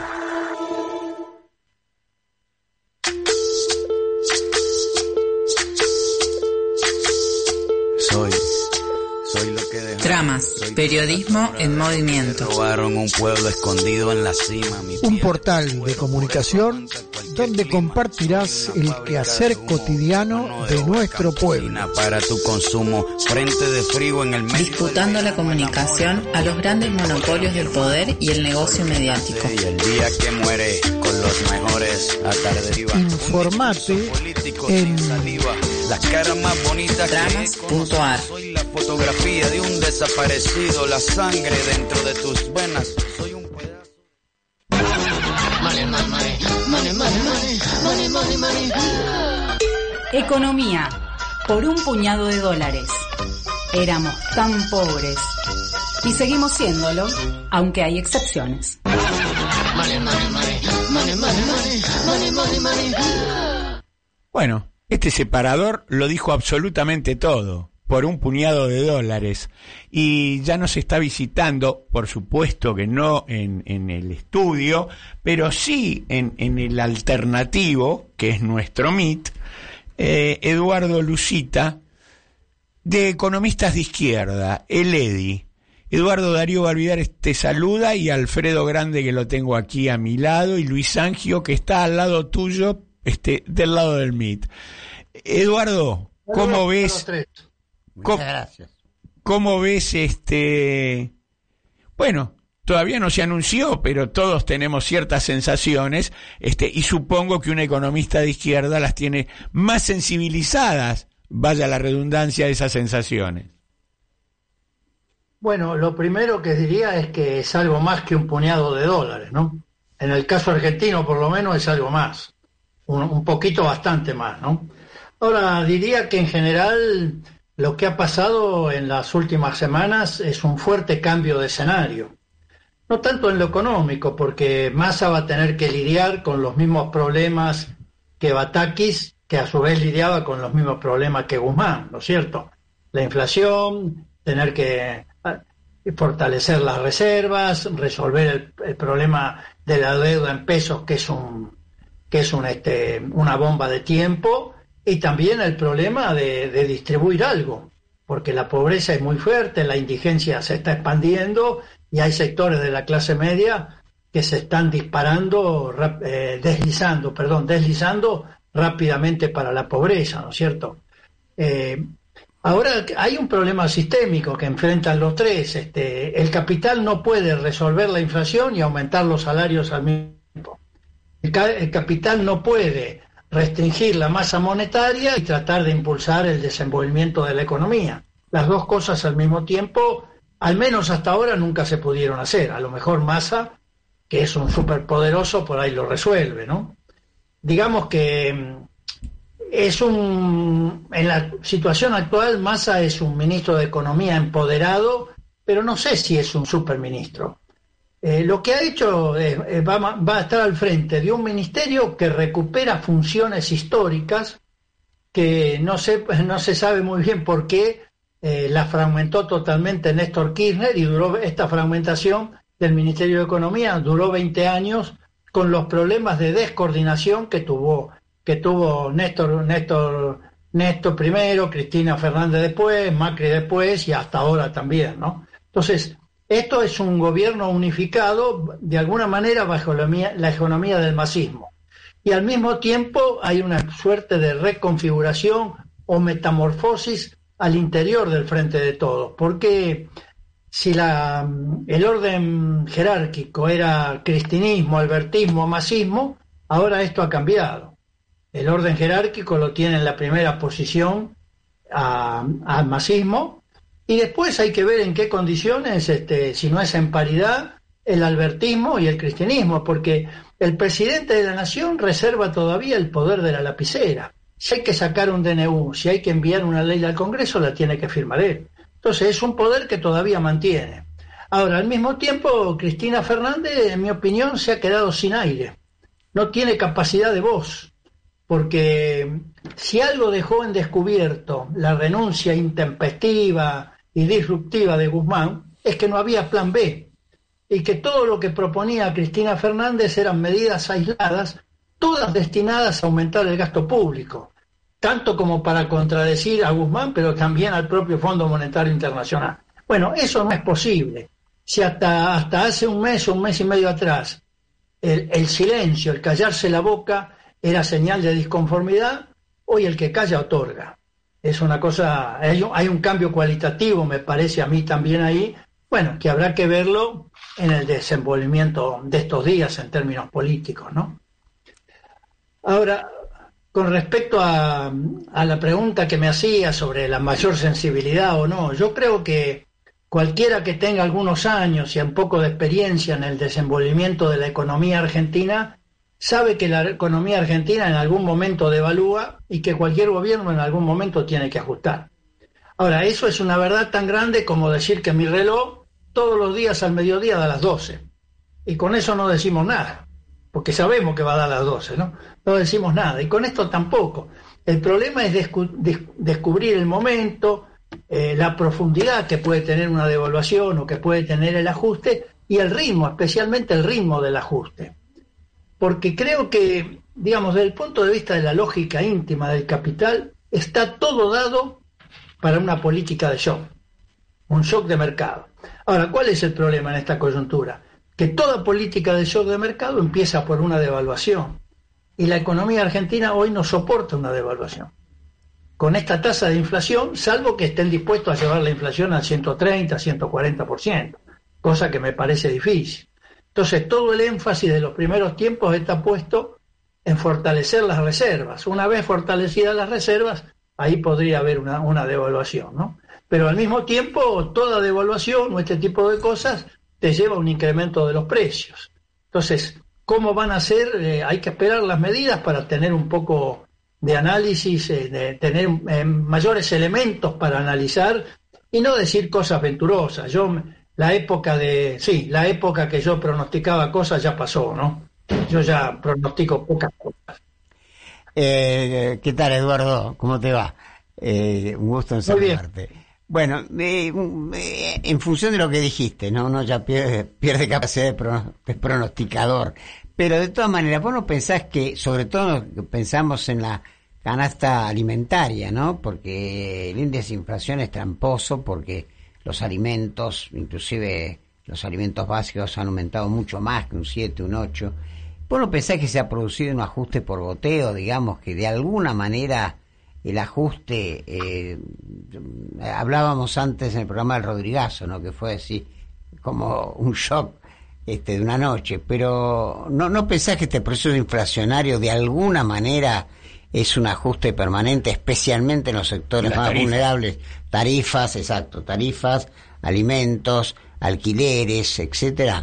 Soy, soy lo que dejó. Tramas, periodismo en movimiento. Robaron un pueblo escondido en la cima. Mi un portal de comunicación donde compartirás el quehacer cotidiano de nuestro pueblo. Para tu consumo, frente de frío en el medio. Disputando la comunicación a los grandes monopolios del poder y el negocio mediático. Y el día que muere con los mejores atardería. Informate en las caras más bonitas tramas punto ar. Soy la fotografía de un desaparecido, la sangre dentro de tus venas. Soy un pedazo. Money, money, money, money, money, money, money, money. Economía, por un puñado de dólares. Éramos tan pobres. Y seguimos siéndolo, aunque hay excepciones. Money, money, money, money, money, money, money, money. Bueno, este separador lo dijo absolutamente todo, por un puñado de dólares. Y ya nos está visitando, por supuesto que no en, en el estudio, pero sí en, en el alternativo, que es nuestro Meet, eh, Eduardo Lucita, de Economistas de Izquierda, el EDI. Eduardo Darío Barbidares te saluda, y Alfredo Grande, que lo tengo aquí a mi lado, y Luis Sangio, que está al lado tuyo, este, del lado del Meet. Eduardo, ¿cómo ves? Muchas gracias. ¿Cómo ves este? Bueno, todavía no se anunció, pero todos tenemos ciertas sensaciones, este, y supongo que un economista de izquierda las tiene más sensibilizadas, vaya la redundancia, de esas sensaciones. Bueno, lo primero que diría es que es algo más que un puñado de dólares, ¿no? En el caso argentino, por lo menos, es algo más, un, un poquito bastante más, ¿no? Ahora, diría que en general lo que ha pasado en las últimas semanas es un fuerte cambio de escenario. No tanto en lo económico, porque Massa va a tener que lidiar con los mismos problemas que Batakis, que a su vez lidiaba con los mismos problemas que Guzmán, ¿no es cierto? La inflación, tener que fortalecer las reservas, resolver el, el problema de la deuda en pesos, que es un que es un, este, una bomba de tiempo, y también el problema de, de distribuir algo, porque la pobreza es muy fuerte, la indigencia se está expandiendo y hay sectores de la clase media que se están disparando, eh, deslizando, perdón, deslizando rápidamente para la pobreza, ¿no es cierto? Eh, ahora hay un problema sistémico que enfrentan los tres. Este, el capital no puede resolver la inflación y aumentar los salarios al mismo tiempo. El, ca- el capital no puede restringir la masa monetaria y tratar de impulsar el desenvolvimiento de la economía. Las dos cosas al mismo tiempo, al menos hasta ahora, nunca se pudieron hacer. A lo mejor Massa, que es un superpoderoso, por ahí lo resuelve, ¿no? Digamos que es un, en la situación actual, Massa es un ministro de Economía empoderado, pero no sé si es un superministro. Eh, lo que ha hecho es, eh, va, va a estar al frente de un ministerio que recupera funciones históricas que no se, no se sabe muy bien por qué eh, la fragmentó totalmente Néstor Kirchner, y duró esta fragmentación del Ministerio de Economía duró veinte años con los problemas de descoordinación que tuvo que tuvo Néstor Néstor Néstor primero, Cristina Fernández después, Macri después y hasta ahora también, ¿no? Entonces, esto es un gobierno unificado de alguna manera bajo la, la economía del masismo. Y al mismo tiempo hay una suerte de reconfiguración o metamorfosis al interior del Frente de Todos. Porque si la, el orden jerárquico era cristinismo, albertismo, masismo, ahora esto ha cambiado. El orden jerárquico lo tiene en la primera posición al masismo. Y después hay que ver en qué condiciones, este, si no es en paridad, el albertismo y el cristianismo, porque el presidente de la nación reserva todavía el poder de la lapicera. Si hay que sacar un D N U, si hay que enviar una ley al Congreso, la tiene que firmar él. Entonces es un poder que todavía mantiene. Ahora, al mismo tiempo, Cristina Fernández, en mi opinión, se ha quedado sin aire. No tiene capacidad de voz, porque si algo dejó en descubierto la renuncia intempestiva y disruptiva de Guzmán, es que no había plan B, y que todo lo que proponía Cristina Fernández eran medidas aisladas, todas destinadas a aumentar el gasto público, tanto como para contradecir a Guzmán, pero también al propio Fondo Monetario Internacional. Bueno, eso no es posible. Si hasta, hasta hace un mes o un mes y medio atrás, el, el silencio, el callarse la boca, era señal de disconformidad, hoy el que calla otorga. Es una cosa, hay un, hay un cambio cualitativo, me parece a mí también ahí, bueno, que habrá que verlo en el desenvolvimiento de estos días en términos políticos, ¿no? Ahora, con respecto a, a la pregunta que me hacía sobre la mayor sensibilidad o no, yo creo que cualquiera que tenga algunos años y un poco de experiencia en el desenvolvimiento de la economía argentina sabe que la economía argentina en algún momento devalúa y que cualquier gobierno en algún momento tiene que ajustar. Ahora, eso es una verdad tan grande como decir que mi reloj todos los días al mediodía da las doce. Y con eso no decimos nada, porque sabemos que va a dar las doce, ¿no? No decimos nada. Y con esto tampoco. El problema es descu- des- descubrir el momento, eh, la profundidad que puede tener una devaluación o que puede tener el ajuste y el ritmo, especialmente el ritmo del ajuste. Porque creo que, digamos, desde el punto de vista de la lógica íntima del capital, está todo dado para una política de shock, un shock de mercado. Ahora, ¿cuál es el problema en esta coyuntura? Que toda política de shock de mercado empieza por una devaluación. Y la economía argentina hoy no soporta una devaluación. Con esta tasa de inflación, salvo que estén dispuestos a llevar la inflación al ciento treinta, ciento cuarenta por ciento, cosa que me parece difícil. Entonces, todo el énfasis de los primeros tiempos está puesto en fortalecer las reservas. Una vez fortalecidas las reservas, ahí podría haber una, una devaluación, ¿no? Pero al mismo tiempo, toda devaluación o este tipo de cosas te lleva a un incremento de los precios. Entonces, ¿cómo van a ser? Eh, hay que esperar las medidas para tener un poco de análisis, eh, de tener eh, mayores elementos para analizar y no decir cosas venturosas. Yo... La época de, sí, la época que yo pronosticaba cosas ya pasó, ¿no? Yo ya pronostico pocas cosas. Eh, ¿Qué tal, Eduardo? ¿Cómo te va? Eh, un gusto en saludarte. Bueno, eh, eh, en función de lo que dijiste, ¿no? Uno ya pierde, pierde capacidad de, pro, de pronosticador. Pero de todas maneras, vos no pensás que, sobre todo pensamos en la canasta alimentaria, ¿no? Porque el índice de inflación es tramposo, porque los alimentos, inclusive los alimentos básicos, han aumentado mucho más que un siete, un ocho. ¿Vos no pensás que se ha producido un ajuste por goteo, digamos, que de alguna manera el ajuste, eh, hablábamos antes en el programa del Rodrigazo, ¿no? Que fue así como un shock este, de una noche, pero ¿no, no pensás que este proceso inflacionario de alguna manera es un ajuste permanente, especialmente en los sectores más tarifas. vulnerables? Tarifas, exacto, tarifas, alimentos, alquileres, etcétera.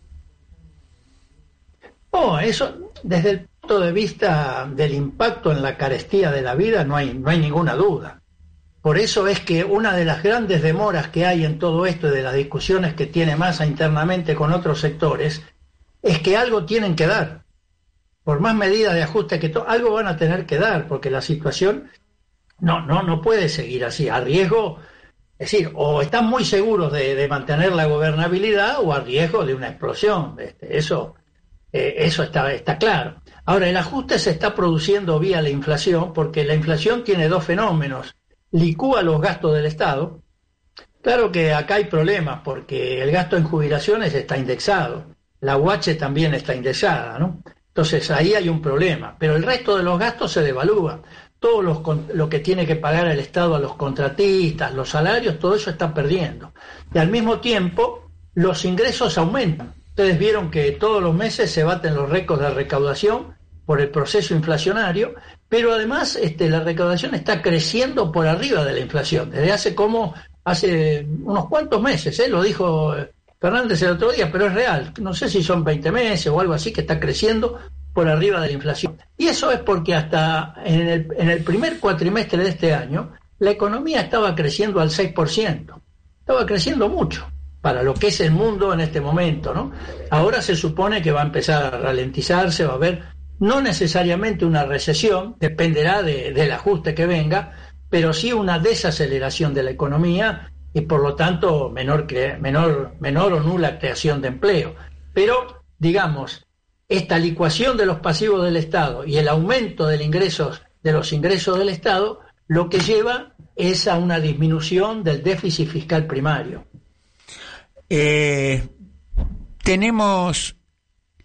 Oh, eso, desde el punto de vista del impacto en la carestía de la vida, no hay, no hay ninguna duda. Por eso es que una de las grandes demoras que hay en todo esto y de las discusiones que tiene Massa internamente con otros sectores, es que algo tienen que dar. Por más medidas de ajuste que to- algo van a tener que dar, porque la situación no, no, no puede seguir así, a riesgo, es decir, o están muy seguros de, de mantener la gobernabilidad o a riesgo de una explosión. Este, eso, eh, eso está, está claro. Ahora, el ajuste se está produciendo vía la inflación, porque la inflación tiene dos fenómenos. Licúa los gastos del Estado. Claro que acá hay problemas, porque el gasto en jubilaciones está indexado, la U H también está indexada, ¿no? Entonces ahí hay un problema, pero el resto de los gastos se devalúa. Todo los, lo que tiene que pagar el Estado a los contratistas, los salarios, todo eso está perdiendo. Y al mismo tiempo, los ingresos aumentan. Ustedes vieron que todos los meses se baten los récords de recaudación por el proceso inflacionario, pero además este, la recaudación está creciendo por arriba de la inflación. Desde hace como, hace unos cuantos meses, ¿eh? Lo dijo Fernández el otro día, pero es real. No sé si son veinte meses o algo así, que está creciendo por arriba de la inflación. Y eso es porque hasta en el, en el primer cuatrimestre de este año, la economía estaba creciendo al seis por ciento. Estaba creciendo mucho para lo que es el mundo en este momento, ¿no? Ahora se supone que va a empezar a ralentizarse, va a haber no necesariamente una recesión, dependerá de, del ajuste que venga, pero sí una desaceleración de la economía y por lo tanto menor, cre- menor, menor o nula creación de empleo. Pero, digamos, esta licuación de los pasivos del Estado y el aumento del ingresos, de los ingresos del Estado, lo que lleva es a una disminución del déficit fiscal primario. Eh, tenemos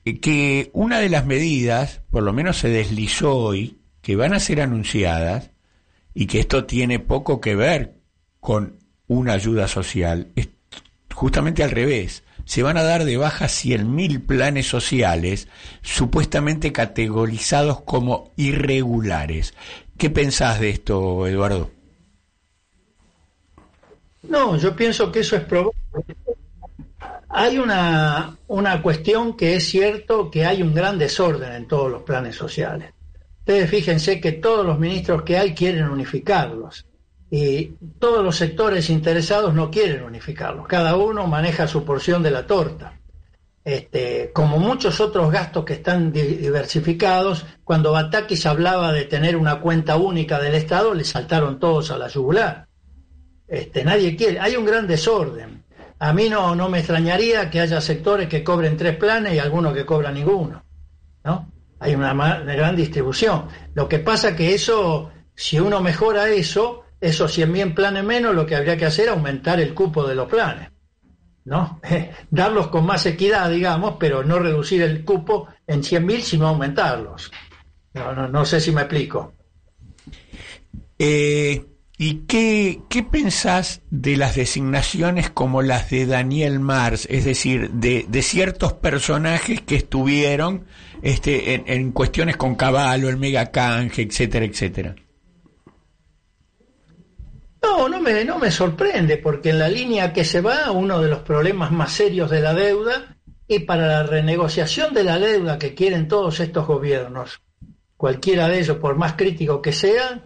que una de las medidas, por lo menos se deslizó hoy, que van a ser anunciadas, y que esto tiene poco que ver con una ayuda social, es justamente al revés. Se van a dar de baja cien mil planes sociales supuestamente categorizados como irregulares. ¿Qué pensás de esto, Eduardo? No, yo pienso que eso es probable. Hay una, una cuestión que es cierto, que hay un gran desorden en todos los planes sociales. Ustedes fíjense que todos los ministros que hay quieren unificarlos y todos los sectores interesados no quieren unificarlos. Cada uno maneja su porción de la torta. Este, como muchos otros gastos que están diversificados, cuando Batakis hablaba de tener una cuenta única del Estado, le saltaron todos a la yugular. Este, nadie quiere, hay un gran desorden. A mí no, no me extrañaría que haya sectores que cobren tres planes y algunos que cobran ninguno, ¿no? Hay una, una gran distribución. Lo que pasa que eso, si uno mejora eso, esos cien mil planes menos, lo que habría que hacer es aumentar el cupo de los planes, ¿no? Darlos con más equidad, digamos, pero no reducir el cupo en cien mil, sino aumentarlos. No, no, no sé si me explico. Eh... ¿Y qué, qué pensás de las designaciones como las de Daniel Mars, es decir, de, de ciertos personajes que estuvieron este, en, en cuestiones con Cavallo, el megacanje, etcétera, etcétera? No, no me, no me sorprende, porque en la línea que se va, uno de los problemas más serios de la deuda, y para la renegociación de la deuda que quieren todos estos gobiernos, cualquiera de ellos, por más críticos que sean,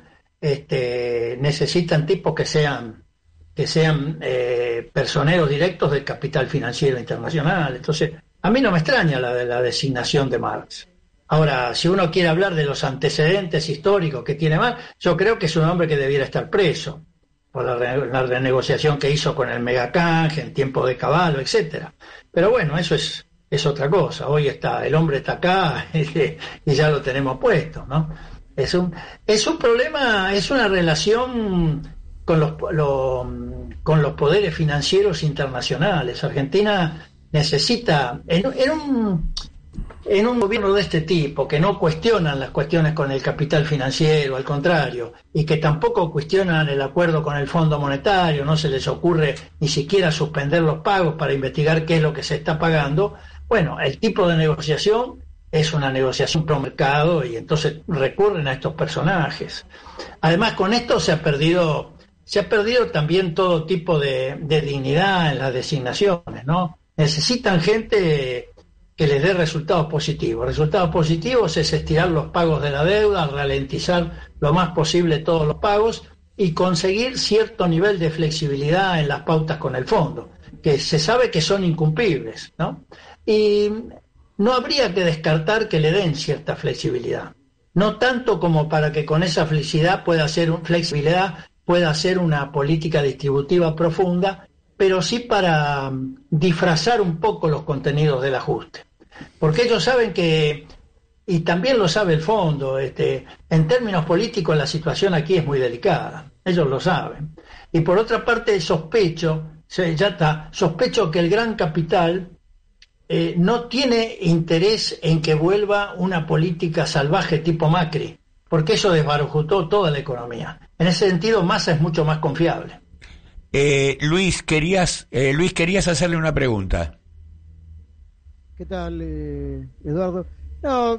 Este, necesitan tipos que sean que sean eh, personeros directos del capital financiero internacional. Entonces, a mí no me extraña la de la designación de Marx. Ahora, si uno quiere hablar de los antecedentes históricos que tiene Marx, yo creo que es un hombre que debiera estar preso por la, re, la renegociación que hizo con el megacanje en tiempo de Cavallo, etcétera. Pero bueno, eso es es otra cosa. Hoy está el hombre está acá y ya lo tenemos puesto, ¿no? Es un, es un problema, es una relación con los, lo, con los poderes financieros internacionales. Argentina necesita, en, en, un, en un gobierno de este tipo, que no cuestionan las cuestiones con el capital financiero, al contrario, y que tampoco cuestionan el acuerdo con el Fondo Monetario, no se les ocurre ni siquiera suspender los pagos para investigar qué es lo que se está pagando. Bueno, el tipo de negociación es una negociación pro mercado y entonces recurren a estos personajes. Además, con esto se ha perdido, se ha perdido también todo tipo de, de dignidad en las designaciones, ¿no? Necesitan gente que les dé resultados positivos. Resultados positivos es estirar los pagos de la deuda, ralentizar lo más posible todos los pagos y conseguir cierto nivel de flexibilidad en las pautas con el fondo, que se sabe que son incumplibles, ¿no? Y no habría que descartar que le den cierta flexibilidad, no tanto como para que con esa flexibilidad pueda hacer, flexibilidad pueda hacer una política distributiva profunda, pero sí para um, disfrazar un poco los contenidos del ajuste. Porque ellos saben que, y también lo sabe el fondo, este, en términos políticos la situación aquí es muy delicada, ellos lo saben. Y por otra parte sospecho, ya está, sospecho que el gran capital Eh, no tiene interés en que vuelva una política salvaje tipo Macri, porque eso desbarajustó toda la economía. En ese sentido, Massa es mucho más confiable. Eh, Luis, querías eh, Luis, querías hacerle una pregunta. ¿Qué tal, eh, Eduardo? No,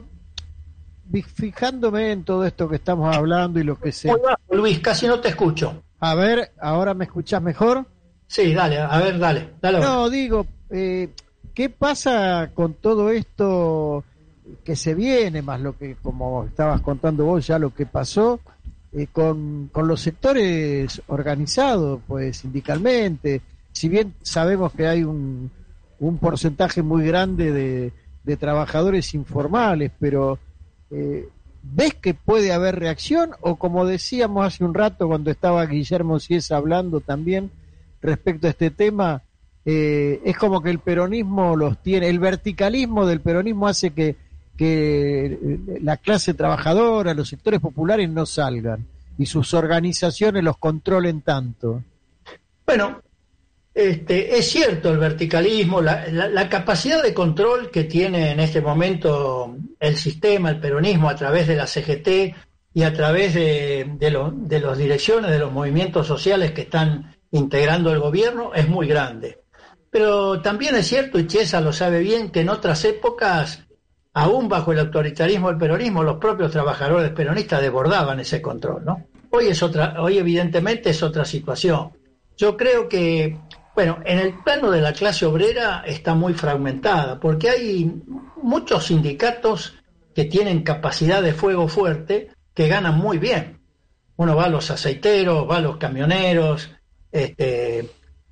fijándome en todo esto que estamos hablando y lo que se... Luis, casi no te escucho. A ver, ¿ahora me escuchás mejor? Sí, dale, a ver, dale. dale no, digo... Eh, ¿Qué pasa con todo esto que se viene, más lo que, como estabas contando vos, ya lo que pasó eh, con, con los sectores organizados, pues sindicalmente? Si bien sabemos que hay un, un porcentaje muy grande de, de trabajadores informales, pero eh, ¿ves que puede haber reacción? O como decíamos hace un rato cuando estaba Guillermo Ciesa hablando también respecto a este tema, Eh, es como que el peronismo los tiene, el verticalismo del peronismo hace que, que la clase trabajadora, los sectores populares no salgan y sus organizaciones los controlen tanto. Bueno, Este, es cierto el verticalismo, la, la, la capacidad de control que tiene en este momento el sistema, el peronismo, a través de la C G T y a través de, de, lo, de las direcciones, de los movimientos sociales que están integrando el gobierno, es muy grande. Pero también es cierto, y Chiesa lo sabe bien, que en otras épocas, aún bajo el autoritarismo del peronismo, los propios trabajadores peronistas desbordaban ese control, ¿no? Hoy es otra, hoy evidentemente es otra situación. Yo creo que, bueno, en el plano de la clase obrera está muy fragmentada, porque hay muchos sindicatos que tienen capacidad de fuego fuerte, que ganan muy bien. Uno va a los aceiteros, va a los camioneros, este,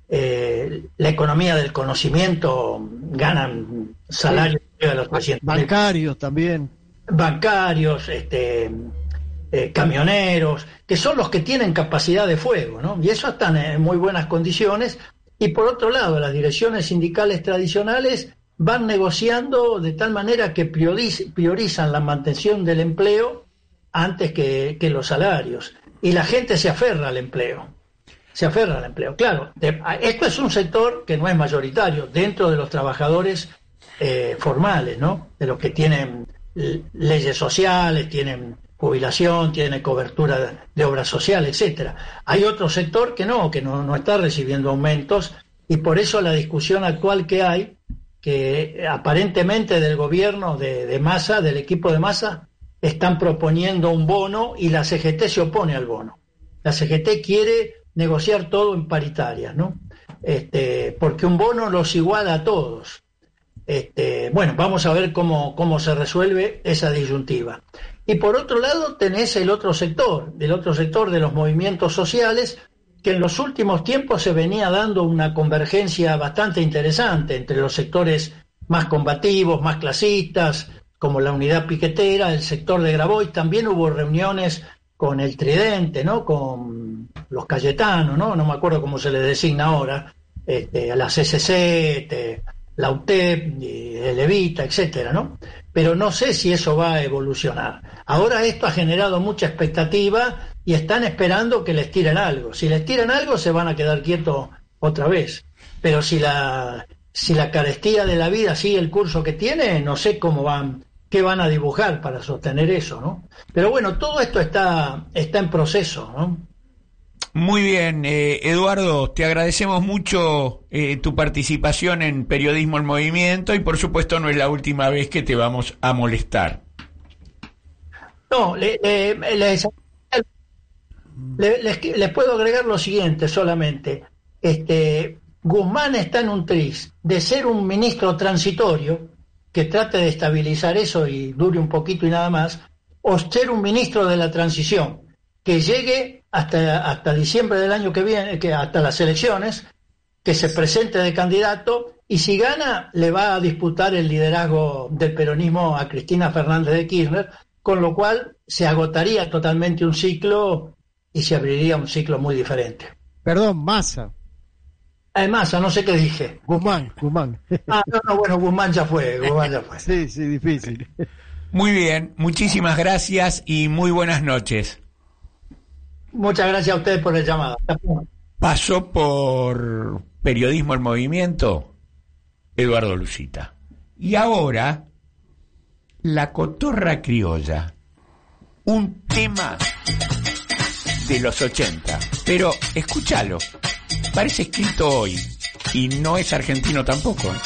eh, la economía del conocimiento, ganan salarios sí. de los trescientos. Bancarios también. Bancarios, este, eh, camioneros, que son los que tienen capacidad de fuego, ¿no? Y eso están en muy buenas condiciones. Y por otro lado, las direcciones sindicales tradicionales van negociando de tal manera que prioriz, priorizan la mantención del empleo antes que, que los salarios. Y la gente se aferra al empleo. Se aferra al empleo. Claro, de, esto es un sector que no es mayoritario dentro de los trabajadores eh, formales, ¿no? De los que tienen leyes sociales, tienen jubilación, tienen cobertura de, de obra social, etcétera. Hay otro sector que no, que no, no está recibiendo aumentos, y por eso la discusión actual que hay, que aparentemente del gobierno de, de Massa, del equipo de Massa, están proponiendo un bono y la C G T se opone al bono. La C G T quiere negociar todo en paritarias, ¿no? Este, porque un bono los iguala a todos. Este, bueno, vamos a ver cómo, cómo se resuelve esa disyuntiva. Y por otro lado tenés el otro sector, el otro sector de los movimientos sociales, que en los últimos tiempos se venía dando una convergencia bastante interesante entre los sectores más combativos, más clasistas, como la Unidad Piquetera, el sector de Grabois. También hubo reuniones con el Tridente, ¿no? Con los Cayetanos, ¿no? No me acuerdo cómo se les designa ahora, este, a la C C C, este, la U T E P, el Evita, etcétera, ¿no? Pero no sé si eso va a evolucionar. Ahora esto ha generado mucha expectativa y están esperando que les tiren algo. Si les tiran algo se van a quedar quietos otra vez. Pero si la si la carestía de la vida sigue el curso que tiene, no sé cómo van, qué van a dibujar para sostener eso, ¿no? Pero bueno, todo esto está está en proceso, ¿no? Muy bien, eh, Eduardo, te agradecemos mucho eh, tu participación en Periodismo en Movimiento y por supuesto no es la última vez que te vamos a molestar. No, le, le, les, le, les, les puedo agregar lo siguiente solamente. Este, Guzmán está en un tris de ser un ministro transitorio que trate de estabilizar eso y dure un poquito y nada más, o ser un ministro de la transición que llegue hasta hasta diciembre del año que viene, que hasta las elecciones, que se presente de candidato y si gana le va a disputar el liderazgo del peronismo a Cristina Fernández de Kirchner, con lo cual se agotaría totalmente un ciclo y se abriría un ciclo muy diferente. Perdón, Massa. Eh, Massa, no sé qué dije. Guzmán, Guzmán. Ah, no, no, bueno, Guzmán ya fue, Guzmán ya fue. Sí, sí, difícil. Muy bien, muchísimas gracias y muy buenas noches. Muchas gracias a ustedes por el llamado. Pasó por Periodismo en Movimiento Eduardo Lucita. Y ahora, La Cotorra Criolla, un tema de los ochenta. Pero escúchalo, parece escrito hoy y no es argentino tampoco, ¿eh?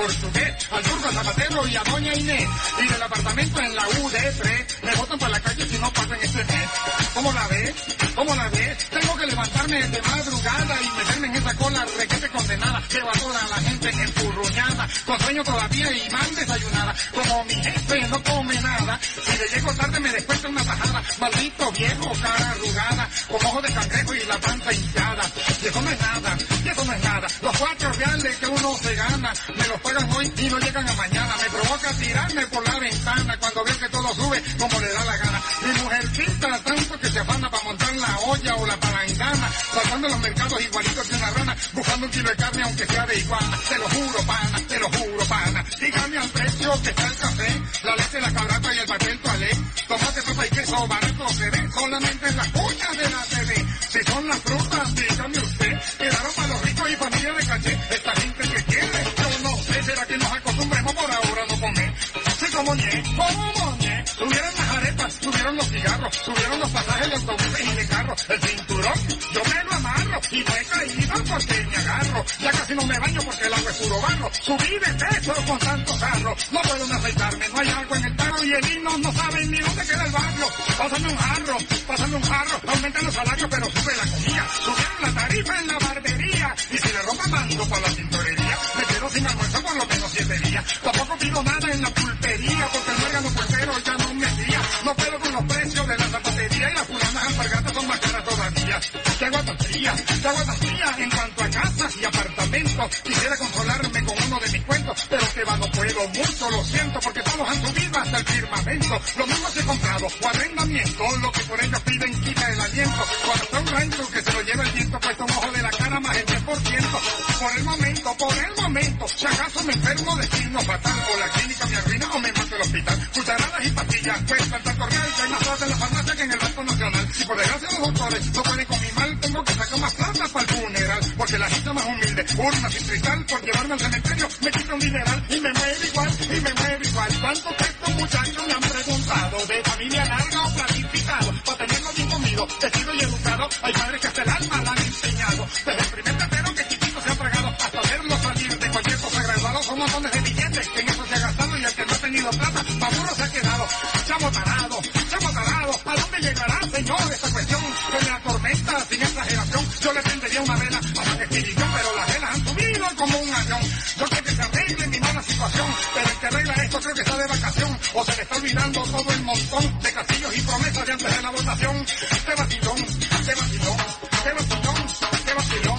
portugués, al turco, al zapatero y a doña Inés. Y del apartamento en la U D tres, me botan para la calle si no pasan este mes. ¿Cómo la ves? ¿Cómo la ves? Tengo que levantarme de madrugada y meterme en esa cola requete condenada, que va toda la gente enfurruñada, con sueño todavía y mal desayunada. Como mi jefe no come nada, si le llego tarde me descuenta una tajada. Maldito viejo, cara arrugada, con ojos de cangrejo y la panza hinchada. Y eso no es nada, y eso no es nada. Los cuatro reales que uno se gana, me los pagan hoy y no llegan a mañana. Me provoca tirarme por la ventana cuando veo que todo sube como le da la gana. Mi mujer pinta tanto que se afana para montar la olla o la palangana, saltando los mercados igualitos que una rana, buscando un kilo de carne aunque sea de iguana. Te lo juro, pana, te lo juro, pana. Dígame al precio que está el café, la leche, la cabrata y el papel toalé. Tomate, papa y queso barato se ve solamente en las cuñas de la T V. Si son las frutas, dígame usted, quedaron para los ricos y familia de caché. Esta gente que quiere, yo no sé, será que nos acostumbremos por ahora no comer. Sí, como ñe, como ñe. Subieron las arepas, subieron los cigarros, subieron los pasajes de autobuses y de carro. El cinturón, yo me lo amarro y no he caído porque me agarro. Ya casi no me baño porque el agua es puro barro. Subí de peso con tanto carro, no puedo ni aceitarme, no hay agua en el tarro y el himno no saben ni dónde queda el barrio. Pásame un jarro, pásame un jarro, aumentan los salarios pero sube la comida. Subieron la tarifa en la barbería y si le ropa mando para la tintorería. Me quedo sin almuerzo por lo menos siete días. Tampoco pido nada en la pulpería porque el muérgano puertero ya no me fía. No puedo con los precios de la zapatería y las fulanas alpargatas son más caras todavía. ¿Qué hago tan fría? ¿Qué hago tan fría? En cuanto a casas y apartamentos, quisiera consolarme con uno de mis cuentos, pero que va, no puedo mucho, lo siento, porque todos han subido hasta el firmamento. Lo mismo se he comprado o arrendamiento, lo que por ellos piden quita el aliento. Cuando está un rancho que se lo lleva el viento, puesto un ojo de la cara más el diez por ciento. Por el momento, por el momento, si acaso me enfermo de signo fatal, o la clínica me arruina o me mata el hospital. Cucharadas y pastillas cuestan tanto real que hay más plata en la farmacia que en el Banco Nacional. Si por desgracia los doctores no pueden con mi mal, tengo que sacar más plata para el funeral, porque la gente más humilde, urna sin cristal, por llevarme al cementerio me quita un dineral y me mueve igual, y me mueve igual. ¿Cuánto que estos muchachos me han preguntado? De familia larga o planificado, para tenerlo bien comido, vestido y educado. Hay padres que hasta el alma la han enseñado, desde el primer tetero que chiquito se ha tragado, hasta verlo salir de cualquier cosa graduado. Son montones de billetes que en eso se ha gastado y el que no ha tenido plata, pa' burro se ha quedado. Chamo tarado, chamo tarado, ¿a dónde llegará, señor, esta cuestión que me atormenta sin exageración? Yo le prendería una vela a la extinción, pero las velas han subido como un avión. Yo quiero que se arregle mi mala situación, pero el que arregla esto creo que está de vacación, o se le está olvidando todo el montón de castillos y promesas de antes de la votación. ¡Qué vacilón, qué vacilón, qué vacilón, qué vacilón!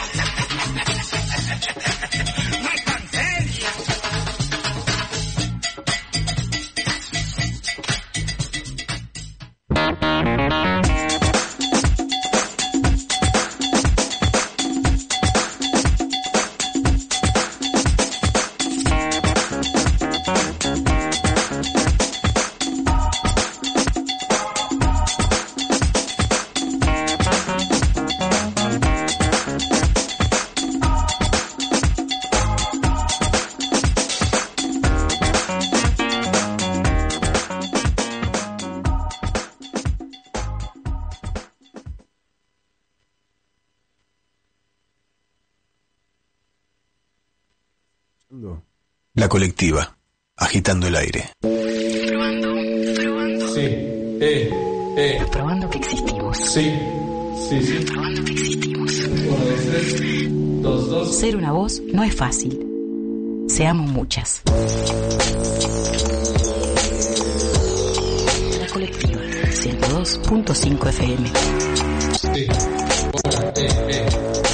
¡No es tan serio! La colectiva, agitando el aire. Probando, probando. Sí, eh, eh. Probando que existimos. Sí, sí, sí. Probando que existimos. Uno, dos, tres, dos, dos. Ser una voz no es fácil. Seamos muchas. La colectiva, ciento dos punto cinco F M. Sí, hola, eh, eh.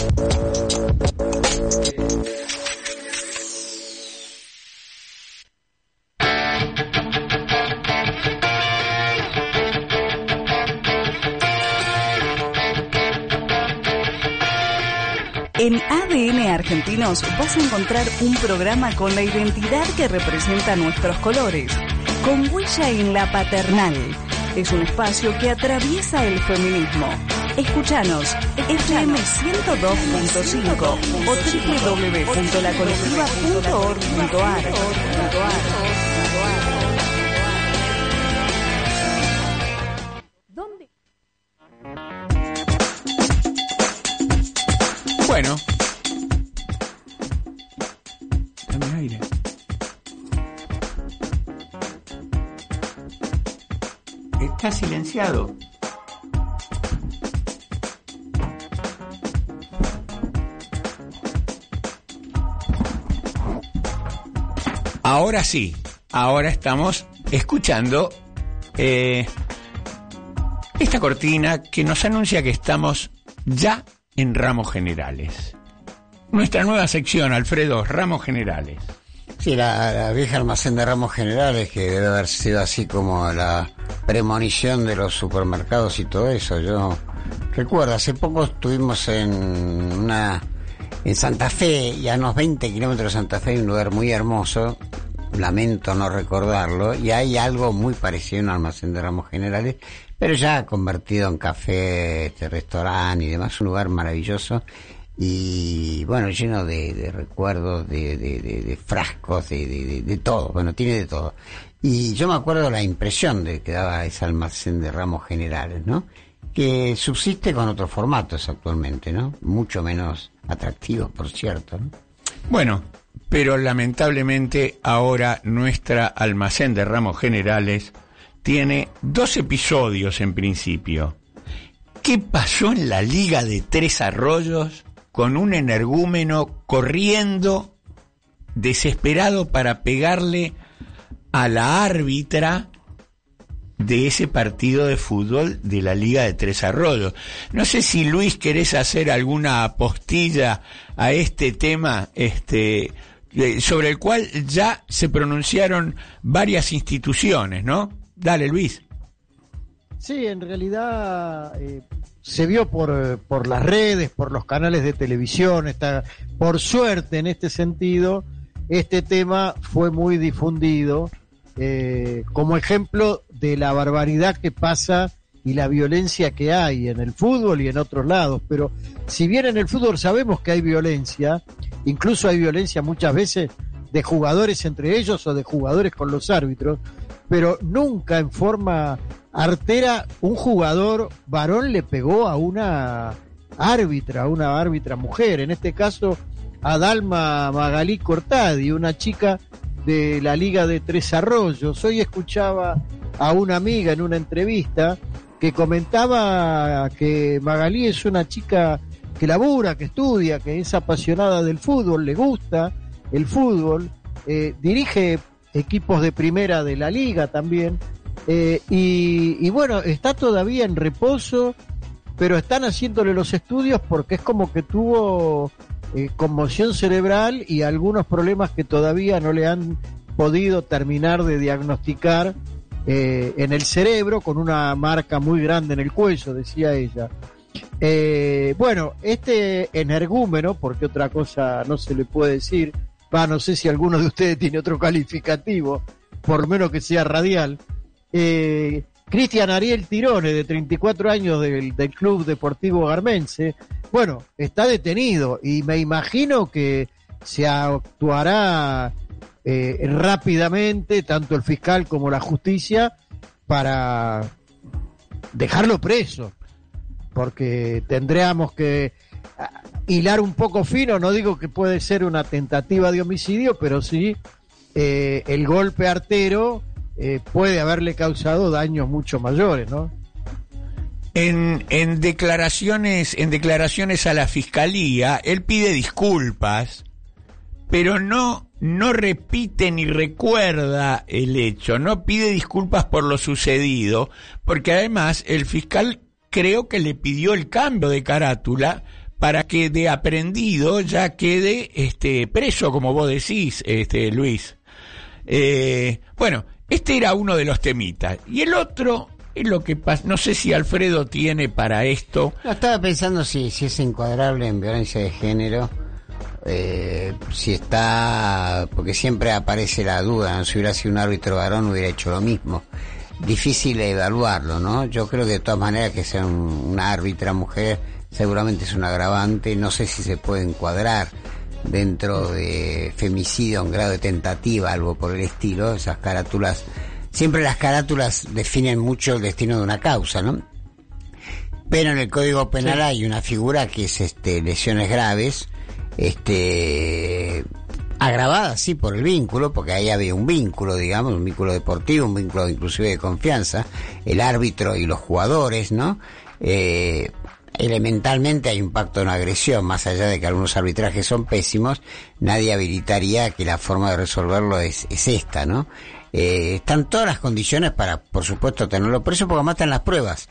En A D N Argentinos vas a encontrar un programa con la identidad que representa nuestros colores, con huella en la paternal. Es un espacio que atraviesa el feminismo. Escúchanos, F M ciento dos punto cinco o doble u doble u doble u punto la colectiva punto org punto a r. Bueno, dame aire. está silenciado. Ahora sí, ahora estamos escuchando eh, esta cortina que nos anuncia que estamos ya en Ramos Generales. Nuestra nueva sección, Alfredo, Ramos Generales. Sí, la, la vieja almacén de Ramos Generales, que debe haber sido así como la premonición de los supermercados y todo eso. Yo recuerdo, hace poco estuvimos en una en Santa Fe, y a unos veinte kilómetros de Santa Fe hay un lugar muy hermoso, lamento no recordarlo, y hay algo muy parecido a un almacén de Ramos Generales, pero ya convertido en café, este restaurante y demás, un lugar maravilloso. Y bueno, lleno de, de recuerdos, de, de, de, de frascos, de, de, de, de todo, bueno, tiene de todo. Y yo me acuerdo la impresión de que daba ese almacén de Ramos Generales, ¿no? Que subsiste con otros formatos actualmente, ¿no? Mucho menos atractivos, por cierto, ¿no? Bueno, pero lamentablemente ahora nuestra almacén de Ramos Generales tiene dos episodios en principio. ¿Qué pasó en la Liga de Tres Arroyos? Con un energúmeno corriendo desesperado para pegarle a la árbitra de ese partido de fútbol de la Liga de Tres Arroyos. No sé si, Luis, querés hacer alguna apostilla a este tema, este, sobre el cual ya se pronunciaron varias instituciones, ¿no? Dale, Luis. Sí, en realidad eh, se vio por, por las redes, por los canales de televisión, está, por suerte en este sentido, este tema fue muy difundido eh, como ejemplo de la barbaridad que pasa y la violencia que hay en el fútbol y en otros lados. Pero si bien en el fútbol sabemos que hay violencia, incluso hay violencia muchas veces de jugadores entre ellos o de jugadores con los árbitros, pero nunca en forma artera un jugador varón le pegó a una árbitra, a una árbitra mujer, en este caso a Dalma Magalí Cortadi, una chica de la Liga de Tres Arroyos. Hoy escuchaba a una amiga en una entrevista que comentaba que Magalí es una chica que labura, que estudia, que es apasionada del fútbol, le gusta el fútbol, eh, dirige equipos de primera de la liga también, eh, y, y bueno, está todavía en reposo, pero están haciéndole los estudios porque es como que tuvo eh, conmoción cerebral y algunos problemas que todavía no le han podido terminar de diagnosticar eh, en el cerebro, con una marca muy grande en el cuello, decía ella. Eh, bueno, este energúmeno, porque otra cosa no se le puede decir, va, no sé si alguno de ustedes tiene otro calificativo, por lo menos que sea radial, eh, Cristian Ariel Tirone, de treinta y cuatro años, del, del Club Deportivo Garmense, bueno, está detenido y me imagino que se actuará eh, rápidamente, tanto el fiscal como la justicia, para dejarlo preso, porque tendríamos que hilar un poco fino. No digo que puede ser una tentativa de homicidio, pero sí eh, el golpe artero eh, puede haberle causado daños mucho mayores, ¿no? En, en declaraciones, en declaraciones a la fiscalía, él pide disculpas, pero no, no repite ni recuerda el hecho, no pide disculpas por lo sucedido, porque además el fiscal creo que le pidió el cambio de carátula para que de aprendido ya quede este preso, como vos decís, este Luis. Eh, bueno, este era uno de los temitas. Y el otro es lo que pasa, no sé si Alfredo tiene para esto. No, estaba pensando si, si es encuadrable en violencia de género, eh, si está, porque siempre aparece la duda, ¿no? Si hubiera sido un árbitro varón hubiera hecho lo mismo. Difícil evaluarlo, ¿no? Yo creo que de todas maneras que sea un, una árbitra mujer seguramente es un agravante. No sé si se puede encuadrar dentro de femicidio a un grado de tentativa, algo por el estilo. Esas carátulas, siempre las carátulas definen mucho el destino de una causa, ¿no? Pero en el Código Penal sí hay una figura que es este lesiones graves, este agravada, sí, por el vínculo, porque ahí había un vínculo, digamos, un vínculo deportivo, un vínculo inclusive de confianza, el árbitro y los jugadores, ¿no? Eh, elementalmente hay un pacto de no agresión, más allá de que algunos arbitrajes son pésimos, nadie habilitaría que la forma de resolverlo es, es esta, ¿no? Eh, están todas las condiciones para, por supuesto, tenerlo preso, porque matan las pruebas.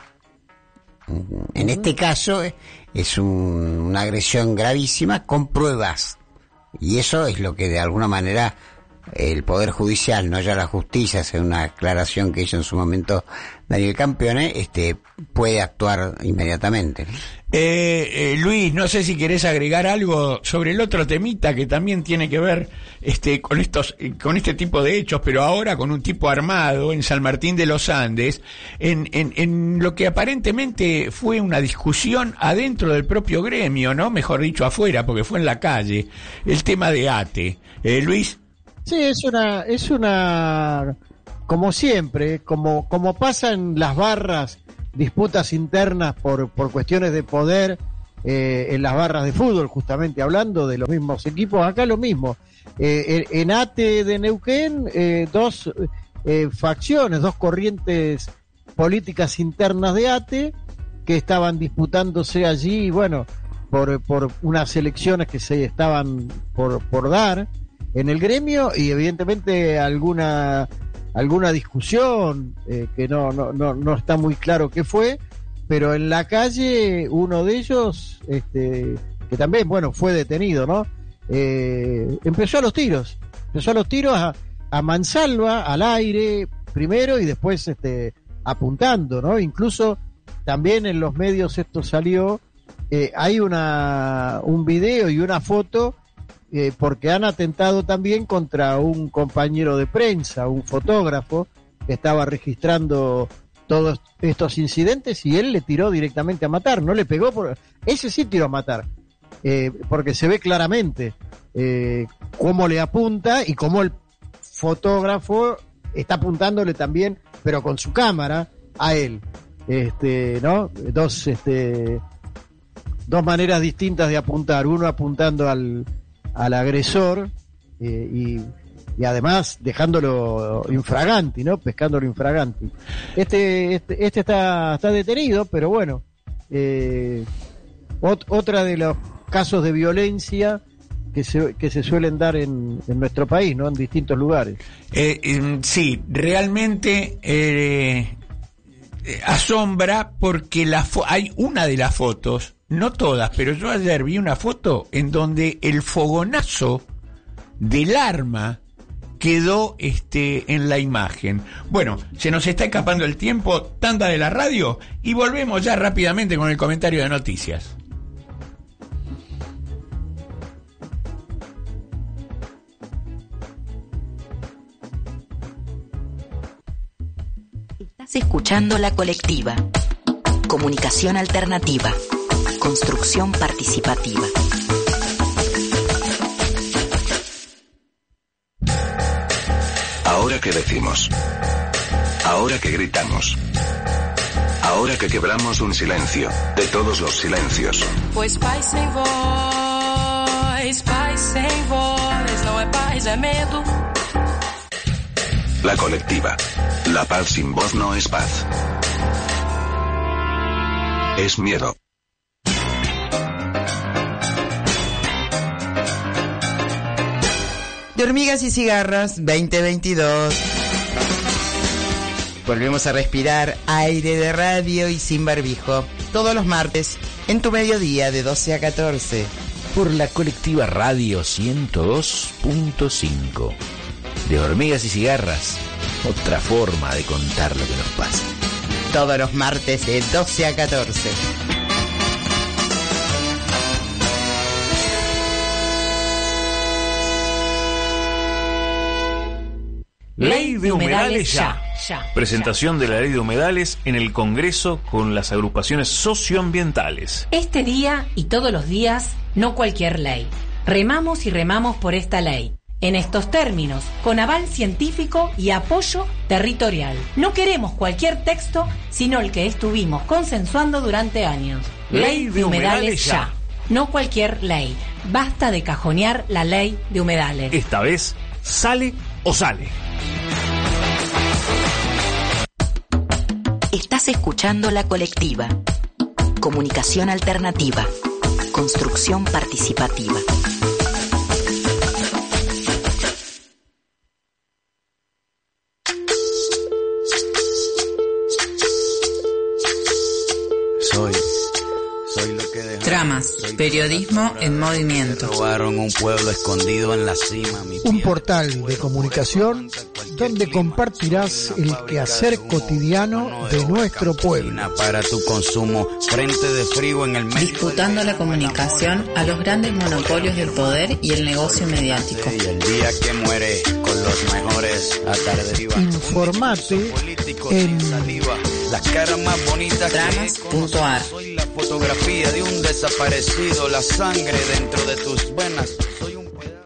En este caso es un, una agresión gravísima con pruebas, y eso es lo que de alguna manera el Poder Judicial, no ya la justicia, según una aclaración que hizo en su momento Daniel Campione, este, puede actuar inmediatamente. Eh, eh, Luis, no sé si querés agregar algo sobre el otro temita que también tiene que ver este, con estos, con este tipo de hechos, pero ahora con un tipo armado en San Martín de los Andes, en, en, en lo que aparentemente fue una discusión adentro del propio gremio, ¿no? Mejor dicho, afuera, porque fue en la calle, el tema de ATE. Eh, Luis. Sí, es una, es una, como siempre, como, como pasa en las barras, disputas internas por, por cuestiones de poder, eh, en las barras de fútbol, justamente hablando de los mismos equipos, acá lo mismo. Eh, en, en ATE de Neuquén, eh, dos eh, facciones, dos corrientes políticas internas de ATE que estaban disputándose allí, bueno, por, por unas elecciones que se estaban por, por dar en el gremio, y evidentemente alguna alguna discusión eh, que no, no no no está muy claro qué fue, pero en la calle uno de ellos, este, que también, bueno, fue detenido, ¿no? Eh, empezó a los tiros, empezó a los tiros a, a mansalva, al aire primero, y después este apuntando, ¿no? Incluso también en los medios esto salió, eh, hay una un video y una foto, Eh, porque han atentado también contra un compañero de prensa, un fotógrafo, que estaba registrando todos estos incidentes, y él le tiró directamente a matar, no le pegó, por ese sí tiró a matar, eh, porque se ve claramente eh, cómo le apunta y cómo el fotógrafo está apuntándole también, pero con su cámara, a él, este, ¿no? Dos, este, dos maneras distintas de apuntar, uno apuntando al al agresor eh, y, y además dejándolo infraganti, ¿no? Pescándolo infraganti. Este, este, este está, está detenido, pero bueno, eh, ot, otra de los casos de violencia que se, que se suelen dar en, en nuestro país, ¿no? En distintos lugares. Eh, eh, sí, realmente eh, eh, asombra, porque la fo- hay una de las fotos, no todas, pero yo ayer vi una foto en donde el fogonazo del arma quedó este en la imagen. Bueno, se nos está escapando el tiempo, tanda de la radio, y volvemos ya rápidamente con el comentario de noticias. Estás escuchando La Colectiva. Comunicación alternativa. Construcción participativa. Ahora que decimos. Ahora que gritamos. Ahora que quebramos un silencio, de todos los silencios. Pois paz sem voz, paz sem voz, não é paz, é medo. La Colectiva. La paz sin voz no es paz. Es miedo. De Hormigas y Cigarras veinte veintidós. Volvemos a respirar aire de radio y sin barbijo. Todos los martes, en tu mediodía de doce a catorce. Por la Colectiva Radio ciento dos punto cinco. De Hormigas y Cigarras, otra forma de contar lo que nos pasa. Todos los martes de doce a catorce. Ley de humedales ya. Ya. Presentación de la ley de humedales en el Congreso con las agrupaciones socioambientales. Este día y todos los días, no cualquier ley. Remamos y remamos por esta ley. En estos términos, con aval científico y apoyo territorial. No queremos cualquier texto, sino el que estuvimos consensuando durante años. Ley de humedales ya. No cualquier ley. Basta de cajonear la ley de humedales. Esta vez, sale o sale. Estás escuchando La Colectiva. Comunicación alternativa. Construcción participativa. Soy, soy lo que dejó. Tramas, periodismo en movimiento. Robaron un pueblo escondido en la cima. Mi Un portal de comunicación donde compartirás el quehacer cotidiano de nuestro pueblo. Para tu consumo, frente de frío en el medio. Disputando la comunicación a los grandes monopolios del poder y el negocio mediático. Y el día que muere con los mejores a tarde. Informate en las caras más bonitas. Tramas punto ar. Soy la fotografía de un desaparecido, la sangre dentro de tus venas. Soy un pedazo.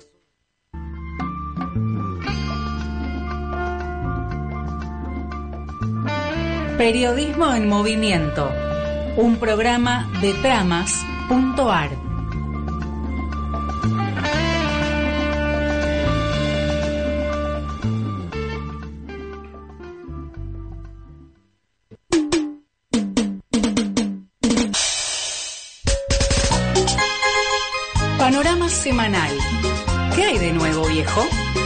Periodismo en movimiento. Un programa de Tramas punto ar. Panorama semanal. ¿Qué hay de nuevo, viejo?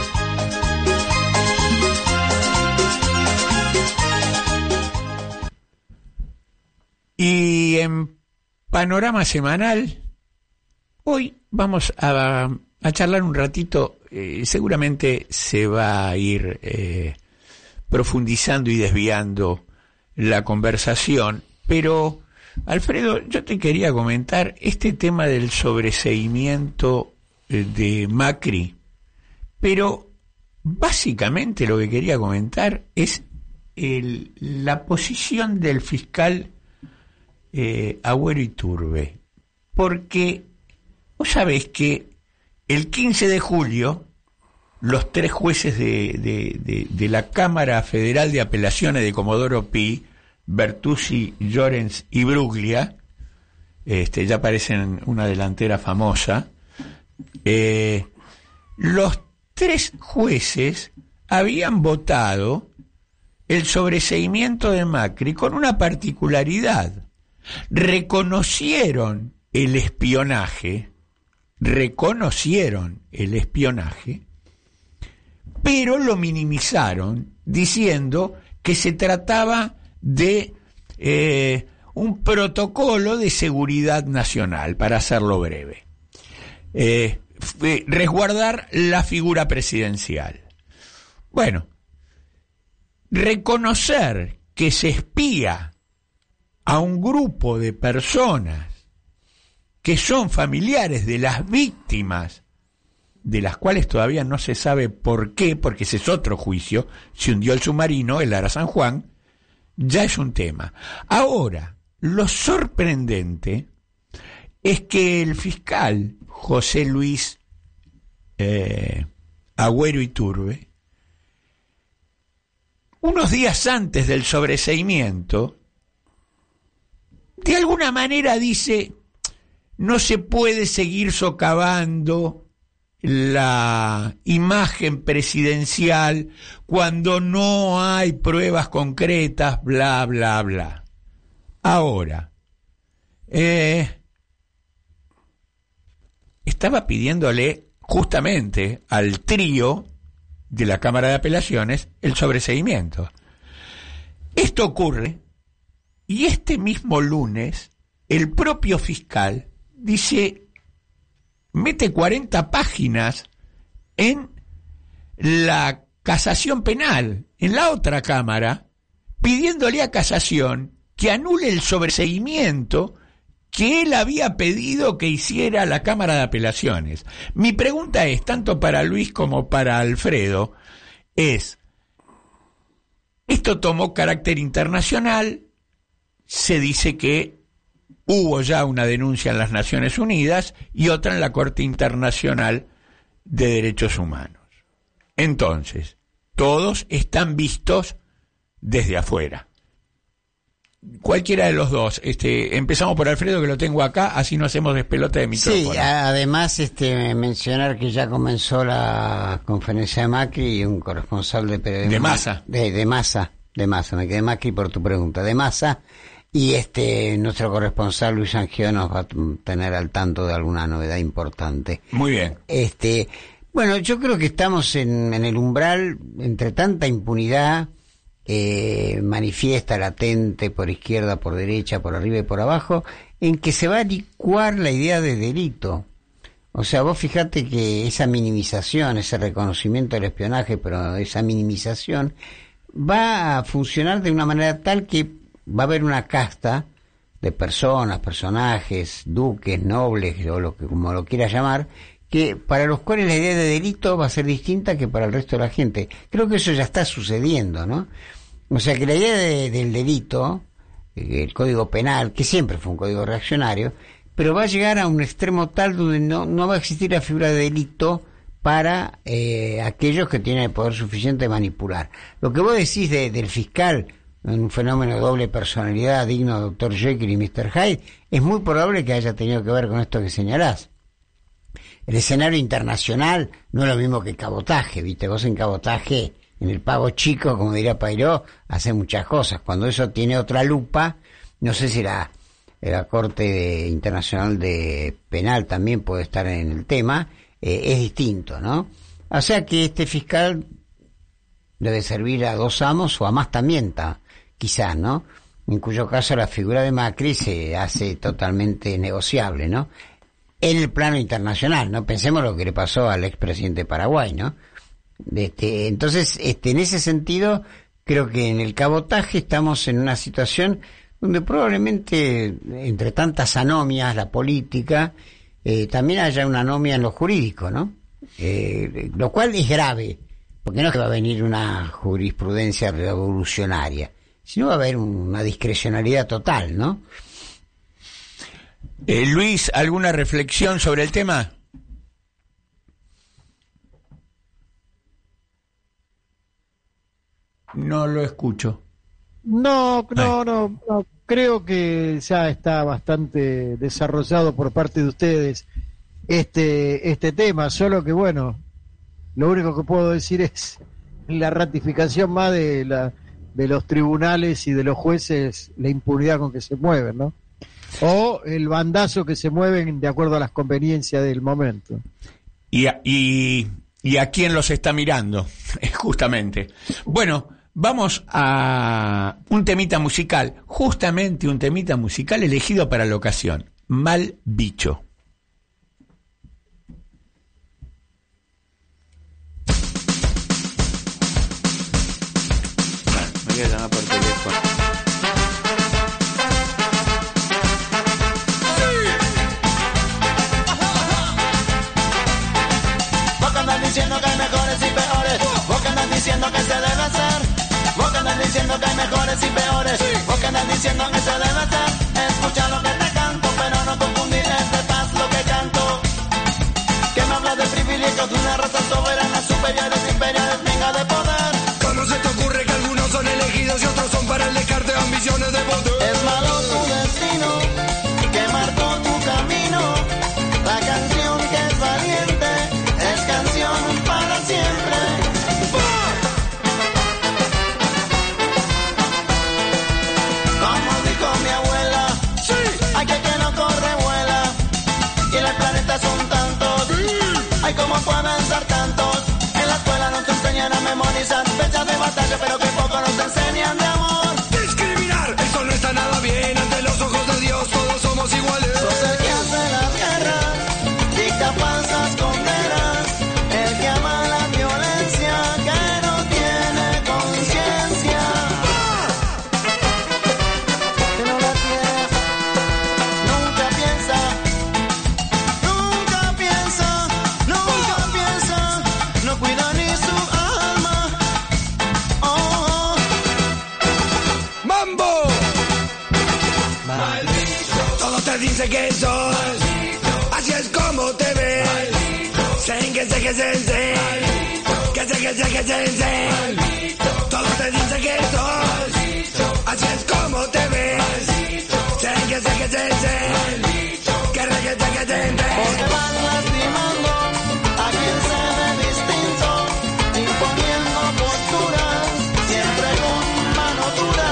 Y en Panorama Semanal, hoy vamos a, a charlar un ratito, eh, seguramente se va a ir eh, profundizando y desviando la conversación, pero Alfredo, yo te quería comentar este tema del sobreseimiento eh, de Macri, pero básicamente lo que quería comentar es el, la posición del fiscal Eh, Agüero Iturbe, porque vos sabés que el quince de julio los tres jueces de, de, de, de la Cámara Federal de Apelaciones de Comodoro Pi, Bertuzzi, Llorens y Bruglia, este, ya parecen una delantera famosa, eh, los tres jueces habían votado el sobreseimiento de Macri con una particularidad. Reconocieron el espionaje, reconocieron el espionaje, pero lo minimizaron diciendo que se trataba de eh, un protocolo de seguridad nacional, para hacerlo breve. Eh, resguardar la figura presidencial. Bueno, reconocer que se espía a un grupo de personas que son familiares de las víctimas, de las cuales todavía no se sabe por qué, porque ese es otro juicio, se hundió el submarino, el Ara San Juan, ya es un tema. Ahora, lo sorprendente es que el fiscal José Luis eh, Agüero Iturbe, unos días antes del sobreseimiento, de alguna manera dice, no se puede seguir socavando la imagen presidencial cuando no hay pruebas concretas, bla, bla, bla. Ahora, eh, estaba pidiéndole justamente al trío de la Cámara de Apelaciones el sobreseimiento. Esto ocurre. Y este mismo lunes, el propio fiscal dice, mete cuarenta páginas en la casación penal, en la otra cámara, pidiéndole a casación que anule el sobreseimiento que él había pedido que hiciera la Cámara de Apelaciones. Mi pregunta es, tanto para Luis como para Alfredo, es, esto tomó carácter internacional. Se dice que hubo ya una denuncia en las Naciones Unidas y otra en la Corte Internacional de Derechos Humanos. Entonces, todos están vistos desde afuera. cualquiera de los dos. Este, empezamos por Alfredo, que lo tengo acá, así no hacemos despelote de micrófono. Sí, además este, mencionar que ya comenzó la conferencia de Macri y un corresponsal de periodismo. De Massa. De, de Massa, de Massa, me quedé Macri por tu pregunta, de Massa. Y este, nuestro corresponsal Luis Angio nos va a tener al tanto de alguna novedad importante. Muy bien. Este, bueno, yo creo que estamos en, en el umbral, entre tanta impunidad, eh, manifiesta, latente, por izquierda, por derecha, por arriba y por abajo, en que se va a licuar la idea de delito. O sea, vos fijate que esa minimización, ese reconocimiento del espionaje, pero esa minimización, va a funcionar de una manera tal que va a haber una casta de personas, personajes, duques, nobles, o lo que como lo quieras llamar, que para los cuales la idea de delito va a ser distinta que para el resto de la gente. Creo que eso ya está sucediendo, ¿no? O sea que la idea de, del delito, el Código Penal, que siempre fue un código reaccionario, pero va a llegar a un extremo tal donde no, no va a existir la figura de delito para eh, aquellos que tienen el poder suficiente de manipular. Lo que vos decís de, del fiscal, un fenómeno de doble personalidad digno de doctor Jekyll y mister Hyde, es muy probable que haya tenido que ver con esto que señalás. El escenario internacional no es lo mismo que cabotaje, ¿viste? Vos en cabotaje, en el pago chico, como diría Pairó, hace muchas cosas. Cuando eso tiene otra lupa, no sé si la, la Corte de, Internacional de Penal también puede estar en el tema, eh, es distinto, ¿no? O sea que este fiscal debe servir a dos amos o a más también, ta, quizás, ¿no? En cuyo caso la figura de Macri se hace totalmente negociable, ¿no? En el plano internacional, ¿no? Pensemos lo que le pasó al expresidente de Paraguay, ¿no? Este, entonces, este, en ese sentido, creo que en el cabotaje estamos en una situación donde probablemente, entre tantas anomias, la política, eh, también haya una anomia en lo jurídico, ¿no? Eh, lo cual es grave, porque no es que va a venir una jurisprudencia revolucionaria, sino va a haber una discrecionalidad total, ¿no? Eh, Luis, ¿alguna reflexión sobre el tema? No lo escucho. No, no, no, no, creo que ya está bastante desarrollado por parte de ustedes este este tema, solo que bueno, lo único que puedo decir es la ratificación más de la de los tribunales y de los jueces, la impunidad con que se mueven, ¿no? O el bandazo que se mueven de acuerdo a las conveniencias del momento. Y a, y, y a quién los está mirando, justamente. Bueno, vamos a un temita musical, justamente un temita musical elegido para la ocasión, Mal Bicho. Me voy a llamar por teléfono. Diciendo que hay mejores y peores, vos que andas diciendo que se debe hacer, vos que andas diciendo que hay mejores y peores, vos que andas diciendo que se debe hacer, escucha lo que te canto, pero no confundir este paz lo que canto, que me hablas de privilegios de una raza soberana, superiores, imperiales, venga de poder. ¿Cómo se te ocurre que algunos son elegidos y otros son para el descarte de ambiciones de poder? Es malo tu destino, que marcó tu camino, la canción que es valiente, es canción para siempre. Como dijo mi abuela, sí, hay que que no corre vuela, y en el planeta son tantos, hay como pueden ser tantos. En la escuela nos enseñan a memorizar fechas de batalla, pero que poco nos enseñan de amor. Discriminar, eso no está nada bien, ante los ojos de Dios todos somos iguales. Sos el que hace las guerras, dicta falsas condenas, el que ama la violencia, que no tiene conciencia. Que no la tiene, nunca piensa, nunca piensa, nunca piensa, no cuida ni su alma. Oh, oh. ¡Mambo! Todos te dicen que sos, así es como te ves. Sen que sé que se sé, que sé que sé que se sé. Todos te dicen que sos, así es como te ves. Sé que sé que sé, sé. Que re que sé que sé, sé. Porque van lastimando a quien se ve distinto, imponiendo posturas, siempre con mano dura.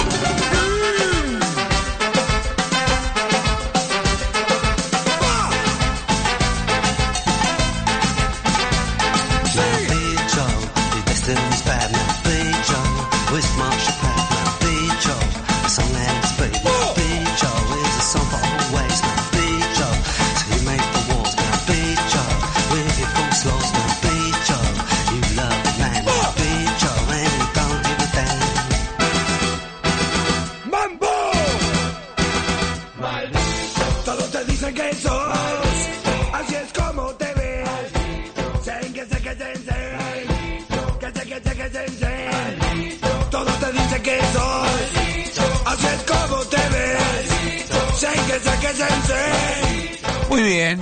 Muy bien,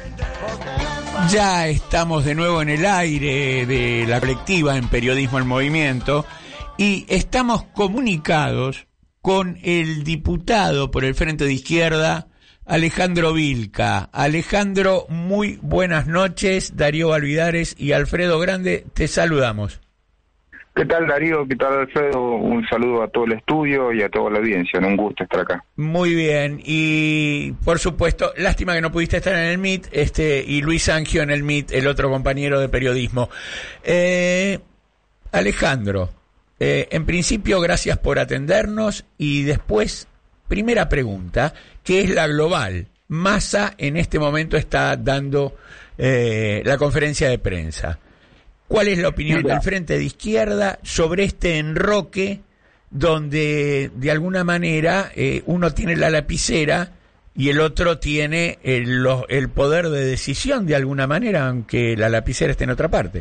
ya estamos de nuevo en el aire de la colectiva en Periodismo en Movimiento y estamos comunicados con el diputado por el Frente de Izquierda, Alejandro Vilca. Alejandro, muy buenas noches. Darío Alvidares y Alfredo Grande, te saludamos. ¿Qué tal, Darío? ¿Qué tal, Alfredo? Un saludo a todo el estudio y a toda la audiencia. Un gusto estar acá. Muy bien. Y, por supuesto, lástima que no pudiste estar en el M I T, este, y Luis Angio en el M I T, el otro compañero de periodismo. Eh, Alejandro, eh, en principio, gracias por atendernos. Y después, primera pregunta, ¿qué es la global? Massa en este momento está dando eh, la conferencia de prensa. ¿Cuál es la opinión Mira. del Frente de Izquierda sobre este enroque donde de alguna manera eh, uno tiene la lapicera y el otro tiene el, lo, el poder de decisión de alguna manera, aunque la lapicera esté en otra parte?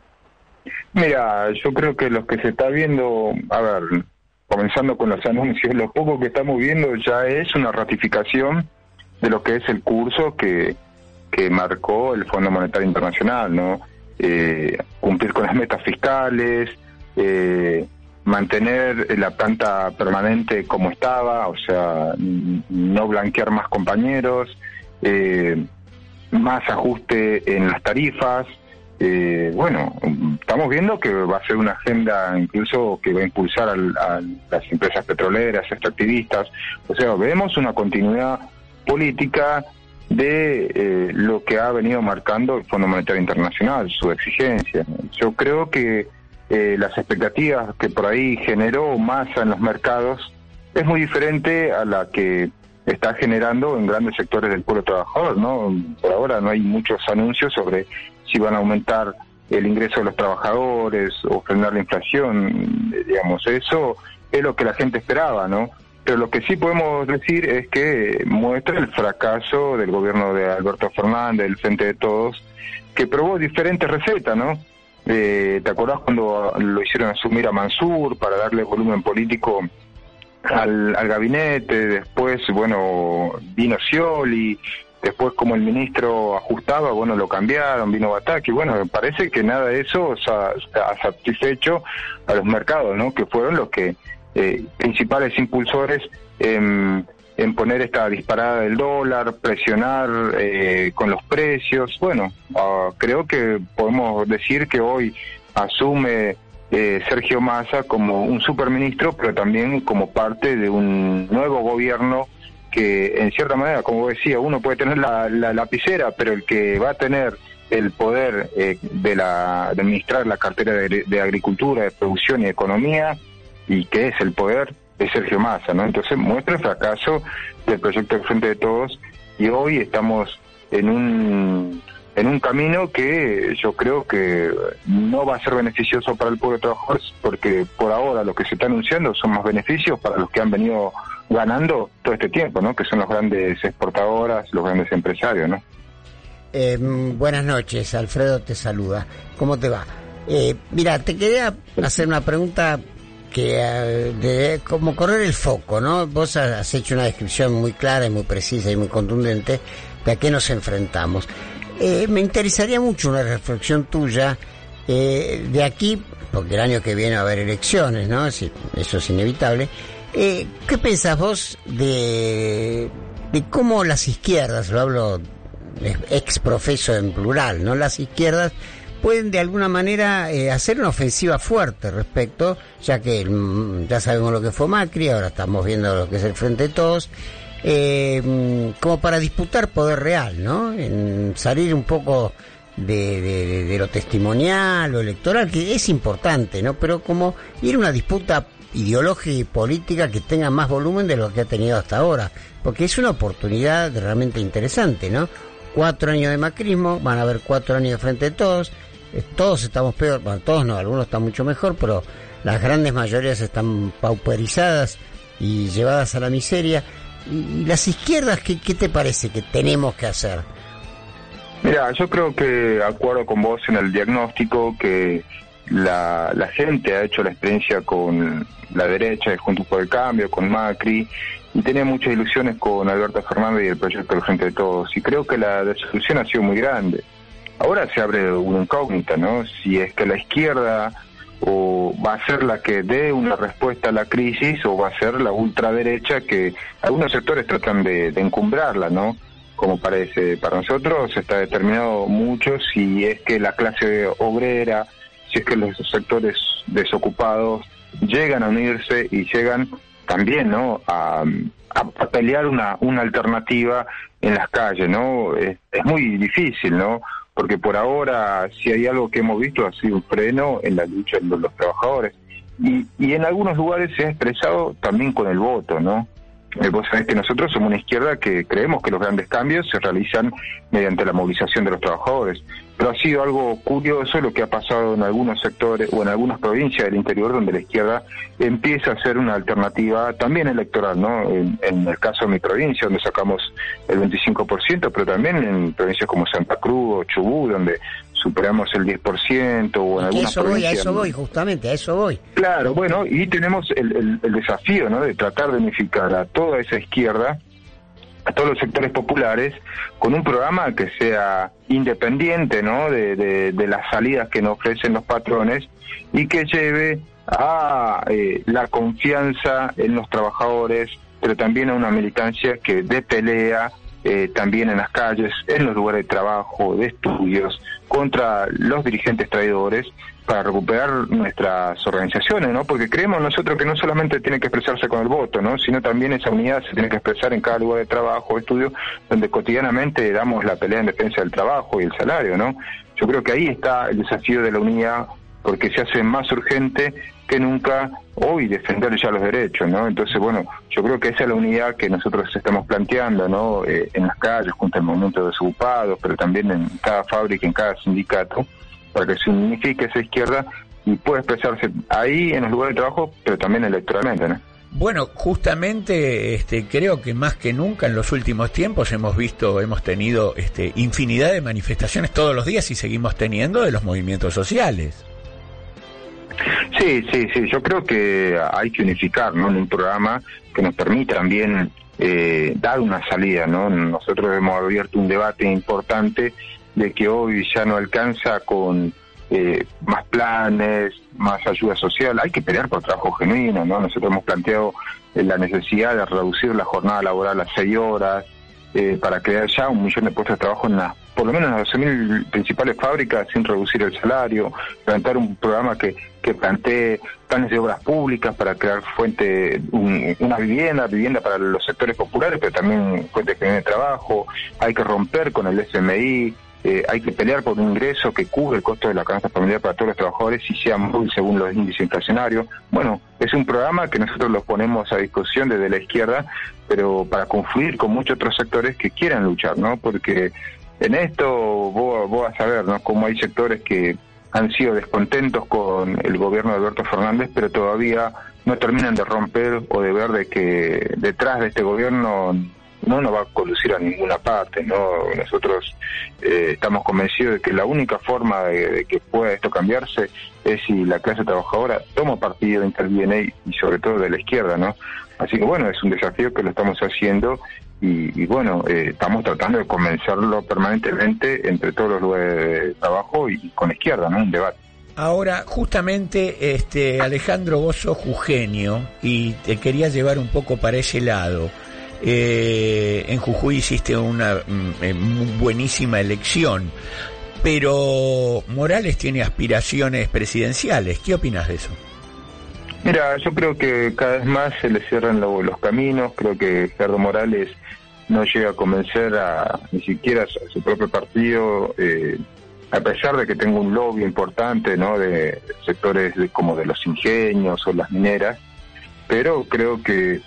Mira, yo creo que lo que se está viendo, a ver, comenzando con los anuncios, lo poco que estamos viendo ya es una ratificación de lo que es el curso que, que marcó el Fondo Monetario Internacional, ¿no? Eh, cumplir con las metas fiscales, eh, mantener la planta permanente como estaba, o sea, no blanquear más compañeros, eh, más ajuste en las tarifas. Eh, bueno, estamos viendo que va a ser una agenda incluso que va a impulsar al, a las empresas petroleras, extractivistas. O sea, vemos una continuidad política de eh, lo que ha venido marcando el Fondo Monetario Internacional, su exigencia. Yo creo que eh, las expectativas que por ahí generó Massa en los mercados es muy diferente a la que está generando en grandes sectores del pueblo trabajador, ¿no? Por ahora no hay muchos anuncios sobre si van a aumentar el ingreso de los trabajadores o frenar la inflación, digamos, eso es lo que la gente esperaba, ¿no? Pero lo que sí podemos decir es que muestra el fracaso del gobierno de Alberto Fernández, del Frente de Todos, que probó diferentes recetas, ¿no? Eh, ¿Te acordás cuando lo hicieron asumir a Mansur para darle volumen político al, al gabinete? Después, bueno, vino Scioli, después como el ministro ajustaba, bueno, lo cambiaron, vino Bataki, bueno, me parece que nada de eso ha, ha satisfecho a los mercados, ¿no? Que fueron los que Eh, principales impulsores en, en poner esta disparada del dólar, presionar eh, con los precios. Bueno, uh, creo que podemos decir que hoy asume eh, Sergio Massa como un superministro, pero también como parte de un nuevo gobierno que, en cierta manera, como decía, uno puede tener la, la lapicera, pero el que va a tener el poder eh, de, la, de administrar la cartera de, de Agricultura, de Producción y Economía, y que es el poder de Sergio Massa, ¿no? Entonces muestra el fracaso del proyecto del Frente de Todos y hoy estamos en un en un camino que yo creo que no va a ser beneficioso para el pueblo trabajador, porque por ahora lo que se está anunciando son más beneficios para los que han venido ganando todo este tiempo, ¿no? Que son las grandes exportadoras, los grandes empresarios, ¿no? Eh, buenas noches, Alfredo te saluda. ¿Cómo te va? Eh, mira, te quería hacer una pregunta que de como correr el foco, ¿no? Vos has hecho una descripción muy clara y muy precisa y muy contundente de a qué nos enfrentamos. Eh, me interesaría mucho una reflexión tuya eh, de aquí, porque el año que viene va a haber elecciones, ¿no? Eso es inevitable. Eh, ¿Qué pensás vos de, de cómo las izquierdas, lo hablo ex profeso en plural, ¿no? Las izquierdas pueden de alguna manera eh, hacer una ofensiva fuerte respecto, ya que mm, ya sabemos lo que fue Macri, ahora estamos viendo lo que es el Frente de Todos, eh, como para disputar poder real, ¿no? En salir un poco de, de, de lo testimonial, lo electoral, que es importante, ¿no? Pero como ir a una disputa ideológica y política que tenga más volumen de lo que ha tenido hasta ahora, porque es una oportunidad realmente interesante, ¿no? Cuatro años de macrismo, van a haber cuatro años de Frente de Todos, eh, todos estamos peor, bueno, todos no, algunos están mucho mejor, pero las grandes mayorías están pauperizadas y llevadas a la miseria. Y, y las izquierdas, ¿qué, ¿qué te parece que tenemos que hacer? Mira, yo creo que acuerdo con vos en el diagnóstico que la, la gente ha hecho la experiencia con la derecha de Juntos por el Cambio, con Macri, y tenía muchas ilusiones con Alberto Fernández y el proyecto del Frente de Todos, y creo que la desilusión ha sido muy grande. Ahora se abre una incógnita, ¿no? Si es que la izquierda o va a ser la que dé una respuesta a la crisis o va a ser la ultraderecha que algunos sectores tratan de, de encumbrarla, ¿no? Como parece, para nosotros está determinado mucho si es que la clase obrera, si es que los sectores desocupados llegan a unirse y llegan también, ¿no? A, a, a pelear una, una alternativa en las calles, ¿no? Es, es muy difícil, ¿no? Porque por ahora, si hay algo que hemos visto, ha sido un freno en la lucha de los trabajadores. Y, y en algunos lugares se ha expresado también con el voto, ¿no? Eh, vos sabés que nosotros somos una izquierda que creemos que los grandes cambios se realizan mediante la movilización de los trabajadores. Pero ha sido algo curioso lo que ha pasado en algunos sectores o en algunas provincias del interior donde la izquierda empieza a ser una alternativa también electoral, ¿no? En, en el caso de mi provincia, donde sacamos el veinticinco por ciento, pero también en provincias como Santa Cruz o Chubut, donde superamos el diez por ciento, o en algunas eso voy, provincias... a eso voy, justamente, a eso voy. Claro, bueno, y tenemos el, el, el desafío, ¿no?, de tratar de unificar a toda esa izquierda, a todos los sectores populares, con un programa que sea independiente, ¿no?, de, de, de las salidas que nos ofrecen los patrones y que lleve a eh, la confianza en los trabajadores, pero también a una militancia que dé pelea eh, también en las calles, en los lugares de trabajo, de estudios, contra los dirigentes traidores, para recuperar nuestras organizaciones, ¿no? Porque creemos nosotros que no solamente tiene que expresarse con el voto, ¿no?, sino también esa unidad se tiene que expresar en cada lugar de trabajo, estudio, donde cotidianamente damos la pelea en defensa del trabajo y el salario, ¿no? Yo creo que ahí está el desafío de la unidad, porque se hace más urgente que nunca hoy defender ya los derechos, ¿no? Entonces, bueno, yo creo que esa es la unidad que nosotros estamos planteando, ¿no?, eh, en las calles, junto al movimiento de desocupados, pero también en cada fábrica, en cada sindicato, para que se unifique esa izquierda y pueda expresarse ahí en los lugares de trabajo, pero también electoralmente, ¿no? Bueno, justamente este, creo que más que nunca en los últimos tiempos hemos visto, hemos tenido este, infinidad de manifestaciones todos los días y seguimos teniendo de los movimientos sociales. Sí, sí, sí, yo creo que hay que unificar, ¿no?, en un programa que nos permita también eh, dar una salida, ¿no? Nosotros hemos abierto un debate importante de que hoy ya no alcanza con eh, más planes, más ayuda social, hay que pelear por trabajo genuino, ¿no? Nosotros hemos planteado eh, la necesidad de reducir la jornada laboral a seis horas, eh, para crear ya un millón de puestos de trabajo en las, por lo menos en las doce mil principales fábricas sin reducir el salario, plantear un programa que, que plantee planes de obras públicas para crear fuente, un, una vivienda, vivienda para los sectores populares, pero también fuente de trabajo, hay que romper con el S M I, Eh, hay que pelear por un ingreso que cubra el costo de la canasta familiar para todos los trabajadores y sea muy según los índices inflacionarios. Bueno, es un programa que nosotros lo ponemos a discusión desde la izquierda, pero para confluir con muchos otros sectores que quieran luchar, ¿no? Porque en esto vos, vos vas a saber, ¿no?, cómo hay sectores que han sido descontentos con el gobierno de Alberto Fernández, pero todavía no terminan de romper o de ver de que detrás de este gobierno no nos va a conducir a ninguna parte, ¿no? Nosotros eh, estamos convencidos de que la única forma de, de que pueda esto cambiarse es si la clase trabajadora toma partido, interviene y, y sobre todo de la izquierda, ¿no? Así que bueno, es un desafío que lo estamos haciendo y, y bueno, eh, estamos tratando de convencerlo permanentemente entre todos los lugares de trabajo y con la izquierda, ¿no? Un debate. Ahora, justamente, este Alejandro, vos sos jujeño y te quería llevar un poco para ese lado. Eh, en Jujuy hiciste una mm, buenísima elección, pero Morales tiene aspiraciones presidenciales. ¿Qué opinas de eso? Mira, yo creo que cada vez más se le cierran lo, los caminos. Creo que Gerardo Morales no llega a convencer a ni siquiera a su propio partido, eh, a pesar de que tenga un lobby importante, ¿no?, de sectores de, como de los ingenios o las mineras, pero creo que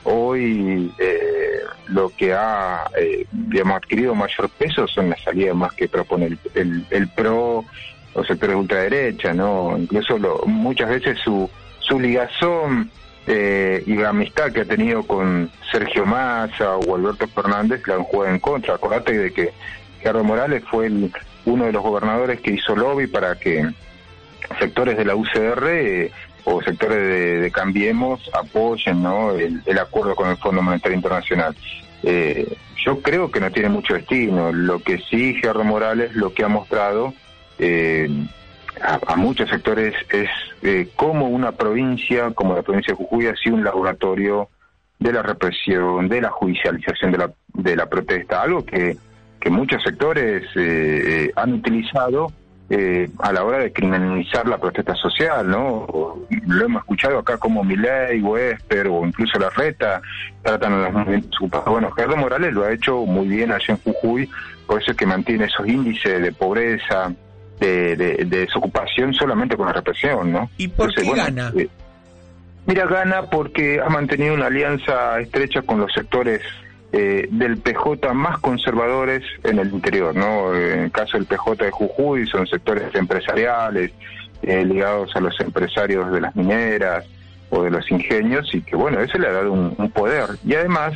hoy eh, lo que ha eh, digamos, adquirido mayor peso son las salidas más que propone el, el, el PRO, los sectores de ultraderecha, ¿no? Incluso lo, muchas veces su, su ligazón eh, y la amistad que ha tenido con Sergio Massa o Alberto Fernández la han jugado en contra. Acordate de que Gerardo Morales fue el, uno de los gobernadores que hizo lobby para que sectores de la U C R eh, o sectores de, de Cambiemos apoyen, ¿no?, el, el acuerdo con el Fondo Monetario Internacional. Eh, yo creo que no tiene mucho destino. Lo que sí Gerardo Morales lo que ha mostrado eh, a, a muchos sectores es eh, cómo una provincia como la provincia de Jujuy ha sido un laboratorio de la represión, de la judicialización de la, de la protesta, algo que, que muchos sectores eh, han utilizado Eh, a la hora de criminalizar la protesta social, ¿no? Lo hemos escuchado acá como Milei, Wesper o incluso Larreta tratan a los movimientos ocupados. Bueno, Gerardo Morales lo ha hecho muy bien allá en Jujuy, por eso es que mantiene esos índices de pobreza, de, de, de desocupación solamente con la represión, ¿no? ¿Y por Entonces, qué bueno, gana? Eh, mira, gana porque ha mantenido una alianza estrecha con los sectores Eh, del P J más conservadores en el interior, ¿no? En el caso del P J de Jujuy son sectores empresariales eh, ligados a los empresarios de las mineras o de los ingenios, y que bueno, eso le ha dado un, un poder, y además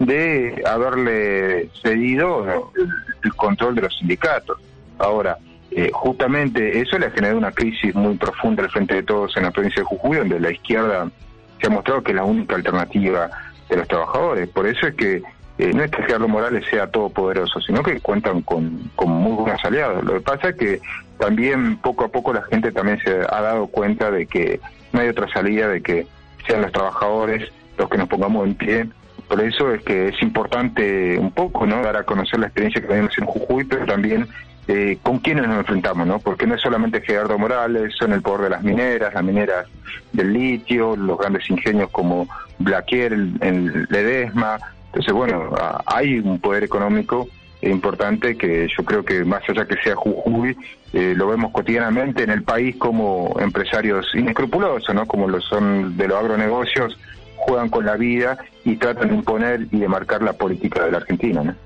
de haberle cedido el, el control de los sindicatos. Ahora, eh, justamente eso le ha generado una crisis muy profunda al Frente de Todos en la provincia de Jujuy, donde la izquierda se ha mostrado que es la única alternativa de los trabajadores. Por eso es que Eh, no es que Gerardo Morales sea todopoderoso, sino que cuentan con, con muy buenos aliados. Lo que pasa es que también poco a poco la gente también se ha dado cuenta de que no hay otra salida, de que sean los trabajadores los que nos pongamos en pie. Por eso es que es importante un poco, ¿no?, dar a conocer la experiencia que tenemos en Jujuy, pero también eh, con quiénes nos enfrentamos, ¿no? Porque no es solamente Gerardo Morales, son el poder de las mineras, las mineras del litio, los grandes ingenios como Blaquier, el, el Ledesma. Entonces, bueno, hay un poder económico importante que yo creo que más allá que sea Jujuy, eh, lo vemos cotidianamente en el país como empresarios inescrupulosos, ¿no?, como lo son de los agronegocios, juegan con la vida y tratan de imponer y de marcar la política de la Argentina, ¿no?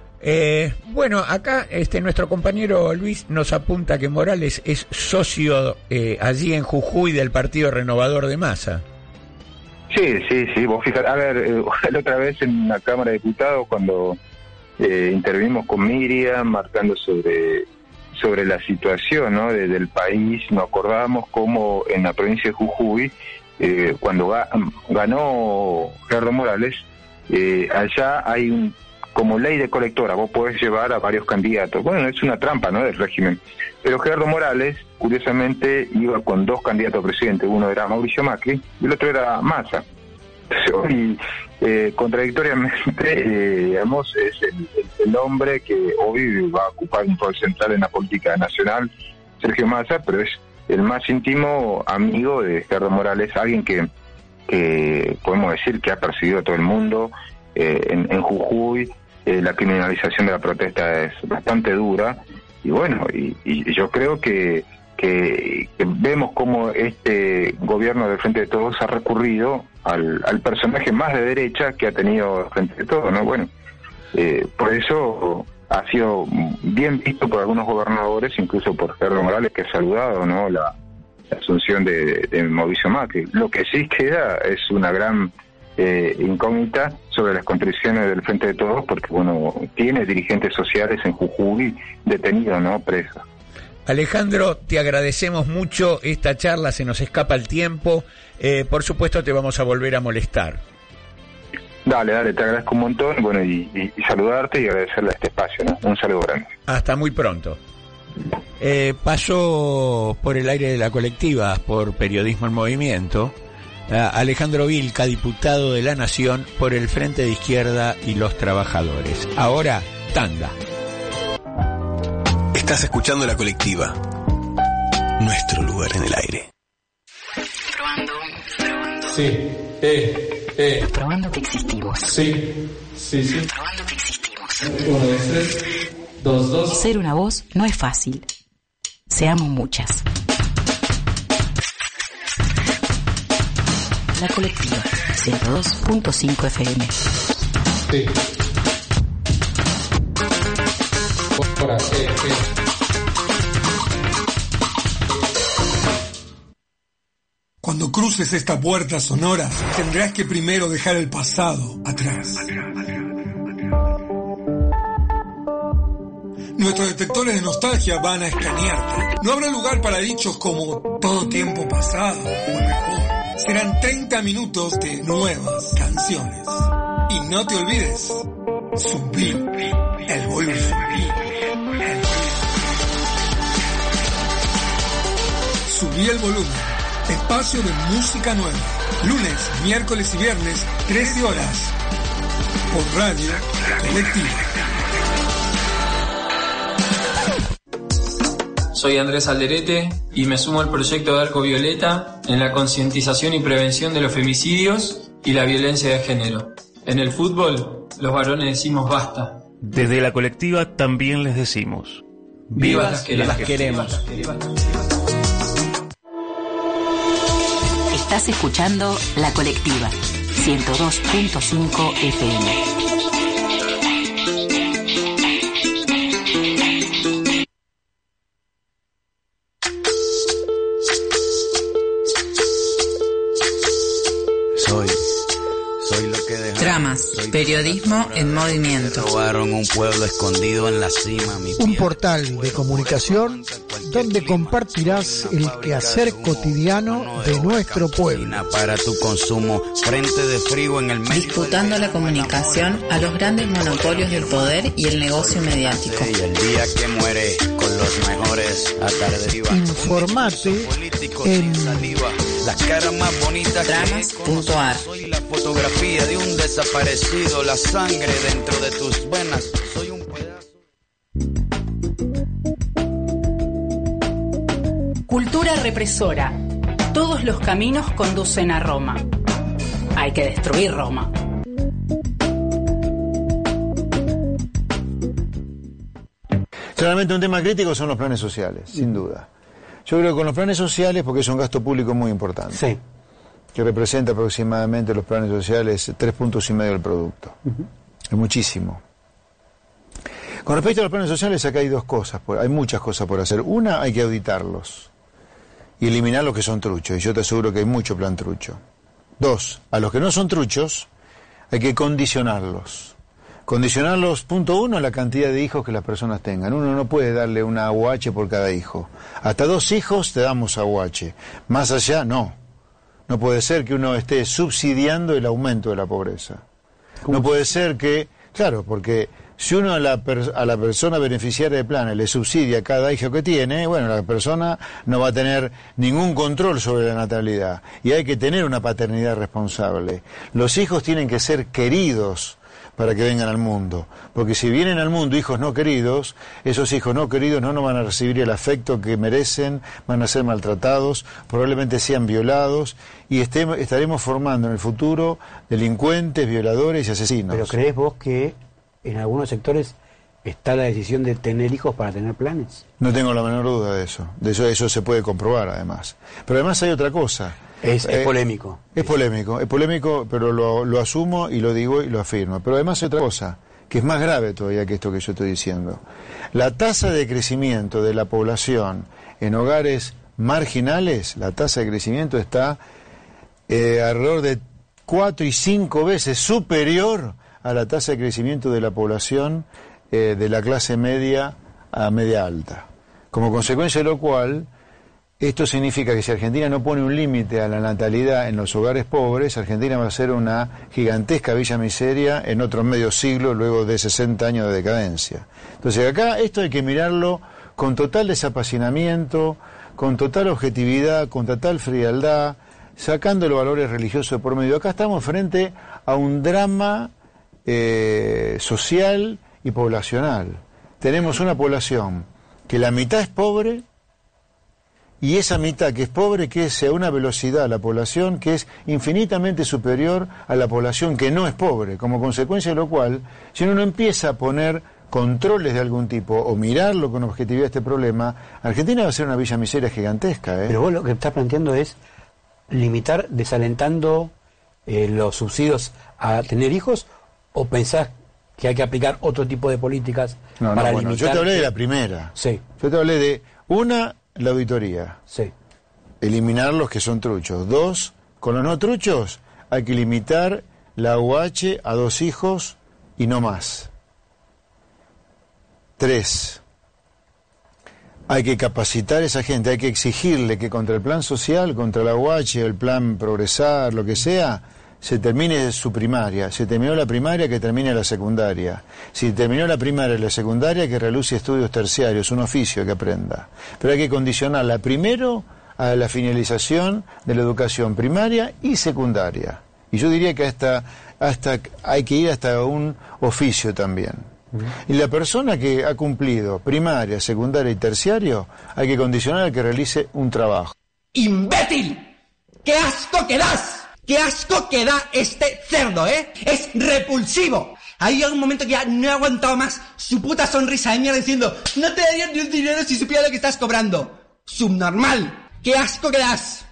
Eh, bueno, acá este nuestro compañero Luis nos apunta que Morales es socio eh, allí en Jujuy del Partido Renovador de Massa. Sí, sí, sí, vos fíjate, a ver, eh, la otra vez en la Cámara de Diputados cuando eh, intervinimos con Miriam marcando sobre sobre la situación, ¿no?, de, del país, nos acordábamos cómo en la provincia de Jujuy, eh, cuando ga, ganó Gerardo Morales, eh, allá hay un como ley de colectora, vos podés llevar a varios candidatos. Bueno, es una trampa, ¿no?, del régimen. Pero Gerardo Morales, curiosamente, iba con dos candidatos a presidente. Uno era Mauricio Macri y el otro era Massa. Entonces, hoy, eh, contradictoriamente, eh, digamos, es el, el hombre que hoy va a ocupar un rol central en la política nacional, Sergio Massa, pero es el más íntimo amigo de Gerardo Morales, alguien que, que podemos decir que ha perseguido a todo el mundo eh, en, en Jujuy. Eh, la criminalización de la protesta es bastante dura, y bueno, y, y yo creo que, que, que vemos cómo este gobierno del Frente de Todos ha recurrido al, al personaje más de derecha que ha tenido el Frente de Todos, ¿no? Bueno, eh, por eso ha sido bien visto por algunos gobernadores, incluso por Gerardo Morales, que ha saludado, ¿no?, la, la asunción de, de Mauricio Macri. Lo que sí queda es una gran Eh, incógnita sobre las contribuciones del Frente de Todos, porque bueno, tiene dirigentes sociales en Jujuy detenidos, ¿no?, presos. Alejandro, te agradecemos mucho esta charla, se nos escapa el tiempo, eh, por supuesto te vamos a volver a molestar. Dale, dale, te agradezco un montón, bueno, y, y, y saludarte y agradecerle a este espacio, ¿no? Un saludo grande. Hasta muy pronto. Eh, pasó por el aire de la colectiva, por Periodismo en Movimiento, a Alejandro Vilca, diputado de la Nación por el Frente de Izquierda y los Trabajadores. Ahora, tanda. Estás escuchando La Colectiva, nuestro lugar en el aire. Probando, probando. Sí, eh, eh. Probando que existimos. Sí, sí, sí. Probando que existimos. Uno, dos, tres, dos, dos. Ser una voz no es fácil. Seamos muchas. La Colectiva, ciento dos punto cinco F M. Sí. Ahora, eh, eh. Cuando cruces esta puerta sonora, tendrás que primero dejar el pasado atrás. Nuestros detectores de nostalgia van a escanearte. No habrá lugar para dichos como todo tiempo pasado o mejor. Serán treinta minutos de nuevas canciones. Y no te olvides, subí el volumen. Subí el volumen. Espacio de música nueva. Lunes, miércoles y viernes, trece horas. Por Radio Colectiva. Soy Andrés Alderete y me sumo al proyecto de Arco Violeta en la concientización y prevención de los femicidios y la violencia de género. En el fútbol, los varones decimos basta. Desde la colectiva también les decimos: ¡Vivas las queremos! Las queremos. Estás escuchando La Colectiva, ciento dos punto cinco F M. Soy, soy lo que dejaron. Tramas, periodismo en movimiento. Robaron un pueblo escondido en la cima. Mi Un portal de comunicación donde compartirás el quehacer cotidiano de nuestro pueblo. Para tu consumo, frente de frío en el medio. Disputando la comunicación a los grandes monopolios del poder y el negocio mediático. Y el día que muere con los mejores atardería. Informate en las caras más bonitas tramas punto ar. Soy la fotografía de un desaparecido, la sangre dentro de tus venas. Soy un pedazo. Cultura represora. Todos los caminos conducen a Roma. Hay que destruir Roma. Claramente un tema crítico son los planes sociales, sin duda. Yo creo que con los planes sociales, porque es un gasto público muy importante, sí, que representa aproximadamente los planes sociales tres puntos y medio del producto. Uh-huh. Es muchísimo. Con respecto a los planes sociales, acá hay dos cosas, hay muchas cosas por hacer. Una, hay que auditarlos y eliminar los que son truchos, y yo te aseguro que hay mucho plan trucho. Dos, a los que no son truchos, hay que condicionarlos. Condicionarlos, punto uno, a la cantidad de hijos que las personas tengan. Uno no puede darle una A U H por cada hijo. Hasta dos hijos te damos A U H. Más allá, no. No puede ser que uno esté subsidiando el aumento de la pobreza. No puede ser que, claro, porque si uno a la, per, a la persona beneficiaria de planes le subsidia cada hijo que tiene, bueno, la persona no va a tener ningún control sobre la natalidad. Y hay que tener una paternidad responsable. Los hijos tienen que ser queridos para que vengan al mundo, porque si vienen al mundo hijos no queridos, esos hijos no queridos no, no van a recibir el afecto que merecen, van a ser maltratados, probablemente sean violados, y estemos, estaremos formando en el futuro delincuentes, violadores y asesinos. ¿Pero crees vos que en algunos sectores está la decisión de tener hijos para tener planes? No tengo la menor duda de eso, de eso, eso se puede comprobar además. Pero además hay otra cosa. Es, es eh, polémico. Es polémico, es polémico, pero lo, lo asumo y lo digo y lo afirmo. Pero además hay otra cosa, que es más grave todavía que esto que yo estoy diciendo. La tasa de crecimiento de la población en hogares marginales, la tasa de crecimiento está eh, alrededor de cuatro y cinco veces superior a la tasa de crecimiento de la población eh, de la clase media a media alta. Como consecuencia de lo cual, esto significa que si Argentina no pone un límite a la natalidad en los hogares pobres, Argentina va a ser una gigantesca villa miseria en otro medio siglo luego de sesenta años de decadencia. Entonces acá esto hay que mirarlo con total desapasionamiento, con total objetividad, con total frialdad, sacando los valores religiosos de por medio. Acá estamos frente a un drama eh, social y poblacional. Tenemos una población que la mitad es pobre, y esa mitad que es pobre crece a una velocidad la población que es infinitamente superior a la población que no es pobre, como consecuencia de lo cual, si uno no empieza a poner controles de algún tipo o mirarlo con objetividad este problema, Argentina va a ser una villa miseria gigantesca. ¿eh? Pero vos lo que estás planteando es limitar desalentando eh, los subsidios a tener hijos, o pensás que hay que aplicar otro tipo de políticas no, para no, bueno, limitar. Yo te hablé de la primera. Sí. Yo te hablé de una, la auditoría. Sí. Eliminar los que son truchos. Dos, con los no truchos hay que limitar la U H a dos hijos y no más. Tres, hay que capacitar a esa gente, hay que exigirle que contra el plan social, contra la U H, el plan Progresar, lo que sea, se termine su primaria. Si terminó la primaria, que termine la secundaria. Si terminó la primaria y la secundaria, que realice estudios terciarios, un oficio que aprenda. Pero hay que condicionarla primero a la finalización de la educación primaria y secundaria. Y yo diría que hasta, hasta hay que ir hasta un oficio también. Y la persona que ha cumplido primaria, secundaria y terciario, hay que condicionar a que realice un trabajo. ¡Imbécil! ¡Qué asco que das! ¡Qué asco que da este cerdo, eh! ¡Es repulsivo! Hay un momento que ya no he aguantado más su puta sonrisa de mierda diciendo no te daría ni un dinero si supiera lo que estás cobrando. ¡Subnormal! ¡Qué asco que das!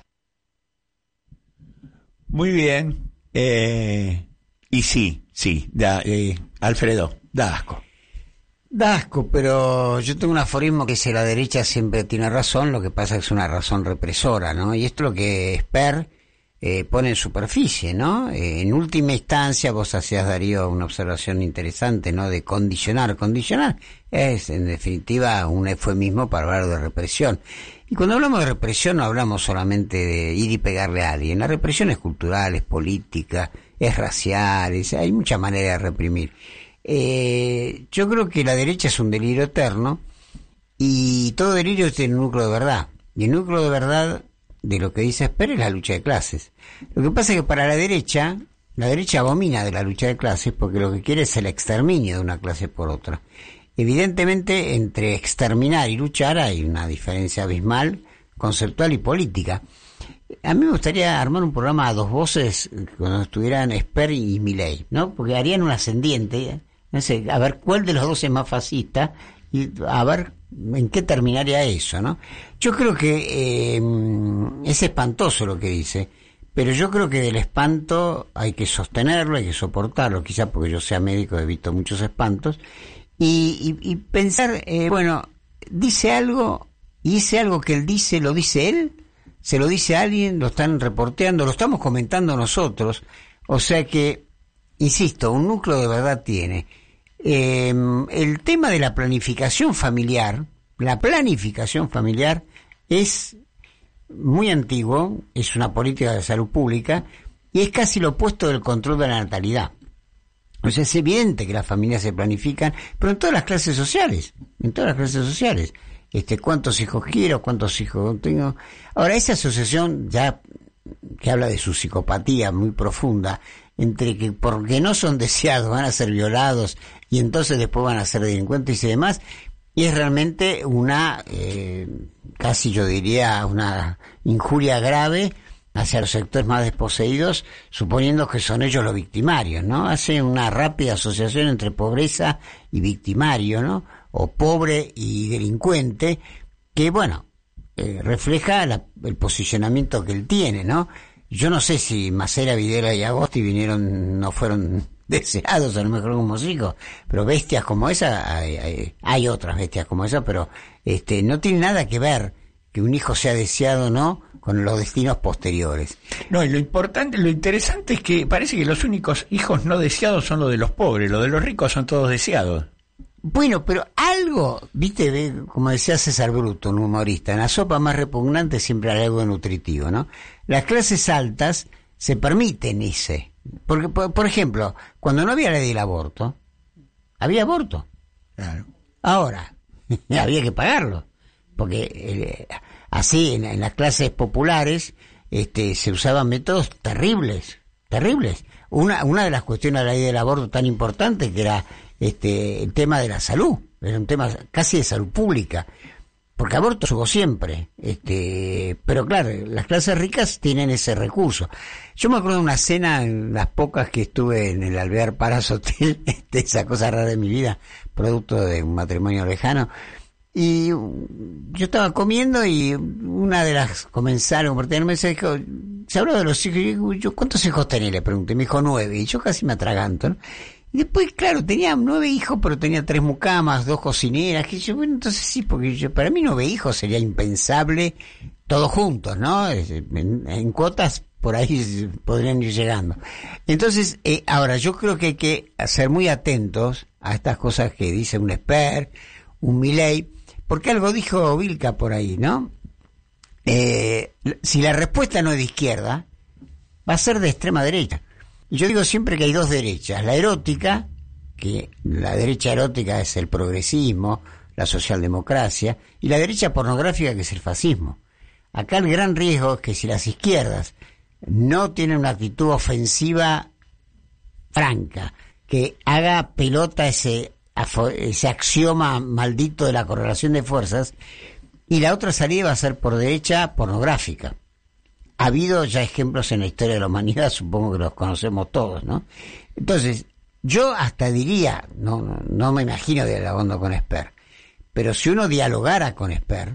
Muy bien. Eh, y sí, sí, da, eh, Alfredo, da asco. Da asco, pero yo tengo un aforismo que dice la derecha siempre tiene razón, lo que pasa es que es una razón represora, ¿no? Y esto es lo que Esper eh, pone en superficie, ¿no? Eh, en última instancia, vos hacías, Darío, una observación interesante, ¿no? De condicionar. Condicionar es, en definitiva, un eufemismo para hablar de represión. Y cuando hablamos de represión no hablamos solamente de ir y pegarle a alguien. La represión es cultural, es política, es racial, es, hay muchas maneras de reprimir. Eh, yo creo que la derecha es un delirio eterno y todo delirio tiene un núcleo de verdad. Y el núcleo de verdad de lo que dice Esper es la lucha de clases. Lo que pasa es que para la derecha, la derecha abomina de la lucha de clases porque lo que quiere es el exterminio de una clase por otra. Evidentemente, entre exterminar y luchar hay una diferencia abismal, conceptual y política. A mí me gustaría armar un programa a dos voces cuando estuvieran Esper y Milei, ¿no? Porque harían un ascendiente, no sé, a ver cuál de los dos es más fascista y a ver en qué terminaría eso, ¿no? Yo creo que eh, es espantoso lo que dice, pero yo creo que del espanto hay que sostenerlo, hay que soportarlo, quizá porque yo sea médico he visto muchos espantos, y, y, y pensar, eh, bueno, dice algo, y dice algo que él dice, lo dice él, se lo dice a alguien, lo están reporteando, lo estamos comentando nosotros, o sea que, insisto, un núcleo de verdad tiene. Eh, el tema de la planificación familiar, la planificación familiar es muy antiguo, es una política de salud pública y es casi lo opuesto del control de la natalidad. O sea, es evidente que las familias se planifican, pero en todas las clases sociales, en todas las clases sociales. Este, cuántos hijos quiero, cuántos hijos tengo. Ahora, esa asociación ya que habla de su psicopatía muy profunda, entre que porque no son deseados van a ser violados y entonces después van a ser delincuentes y demás, y es realmente una, eh, casi yo diría, una injuria grave hacia los sectores más desposeídos, suponiendo que son ellos los victimarios, ¿no? Hace una rápida asociación entre pobreza y victimario, ¿no? O pobre y delincuente, que bueno, eh, refleja la, el posicionamiento que él tiene, ¿no? Yo no sé si Macera, Videla y Agosti vinieron, no fueron deseados a lo mejor como hijos, pero bestias como esa, hay, hay, hay otras bestias como esa, pero este no tiene nada que ver que un hijo sea deseado o no con los destinos posteriores. No, y lo importante, lo interesante es que parece que los únicos hijos no deseados son los de los pobres, los de los ricos son todos deseados. Bueno, pero algo, viste, como decía César Bruto, un humorista, en la sopa más repugnante siempre hay algo nutritivo, ¿no? Las clases altas se permiten ese. Porque, por, por ejemplo, cuando no había ley del aborto, había aborto. Claro. Ahora, había que pagarlo, porque eh, así en, en las clases populares este, se usaban métodos terribles, terribles. Una, una de las cuestiones de la ley del aborto tan importante que era este, el tema de la salud, era un tema casi de salud pública. Porque aborto hubo siempre, este, pero claro, las clases ricas tienen ese recurso. Yo me acuerdo de una cena, en las pocas que estuve en el Alvear Palace Hotel, este, esa cosa rara de mi vida, producto de un matrimonio lejano, y yo estaba comiendo y una de las comensales me dijo, se habló de los hijos, y yo, yo, ¿cuántos hijos tenés? Le pregunté, me dijo nueve, y yo casi me atraganto, ¿no? Y después, claro, tenía nueve hijos, pero tenía tres mucamas, dos cocineras, que yo, bueno, entonces sí, porque yo, para mí nueve hijos sería impensable, todos juntos, ¿no? En, en cuotas por ahí podrían ir llegando. Entonces, eh, ahora, yo creo que hay que ser muy atentos a estas cosas que dice un expert, un Milei, porque algo dijo Vilca por ahí, ¿no? Eh, si la respuesta no es de izquierda, va a ser de extrema derecha. Y yo digo siempre que hay dos derechas, la erótica, que la derecha erótica es el progresismo, la socialdemocracia, y la derecha pornográfica, que es el fascismo. Acá el gran riesgo es que si las izquierdas no tienen una actitud ofensiva franca, que haga pelota ese, ese axioma maldito de la correlación de fuerzas, y la otra salida va a ser por derecha pornográfica. Ha habido ya ejemplos en la historia de la humanidad, supongo que los conocemos todos, ¿no? Entonces, yo hasta diría, no, no, no me imagino dialogando con Esper, pero si uno dialogara con Esper,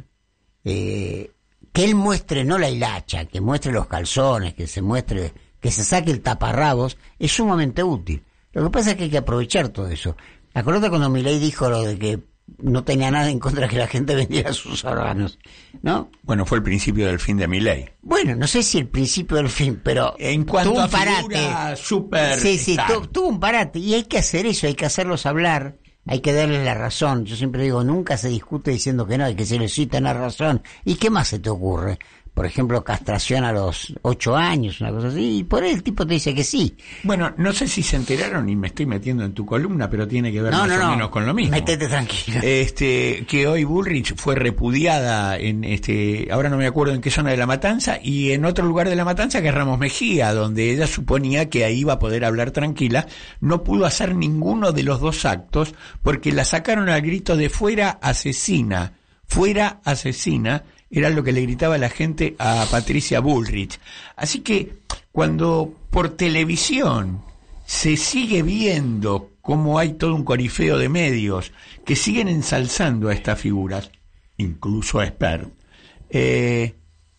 eh, que él muestre no la hilacha, que muestre los calzones, que se muestre, que se saque el taparrabos, es sumamente útil. Lo que pasa es que hay que aprovechar todo eso. Acordate cuando Milei dijo lo de que no tenía nada en contra de que la gente vendiera sus órganos, ¿no? Bueno, fue el principio del fin de Milei. Bueno, no sé si el principio del fin, pero en cuanto tuvo un a parate. Super sí, sí, tu, tuvo un parate y hay que hacer eso, hay que hacerlos hablar, hay que darles la razón. Yo siempre digo, nunca se discute diciendo que no, hay que decirles sí, tenés razón. ¿Y qué más se te ocurre? Por ejemplo, castración a los ocho años, una cosa así, y por ahí el tipo te dice que sí. Bueno, no sé si se enteraron y me estoy metiendo en tu columna, pero tiene que ver no, más no, o no. menos con lo mismo. Métete tranquilo. Este, que hoy Bullrich fue repudiada en este, ahora no me acuerdo en qué zona de La Matanza, y en otro lugar de La Matanza que es Ramos Mejía, donde ella suponía que ahí iba a poder hablar tranquila, no pudo hacer ninguno de los dos actos porque la sacaron al grito de fuera asesina, fuera asesina. Era lo que le gritaba la gente a Patricia Bullrich. Así que cuando por televisión se sigue viendo cómo hay todo un corifeo de medios que siguen ensalzando a estas figuras, incluso a Esper, eh,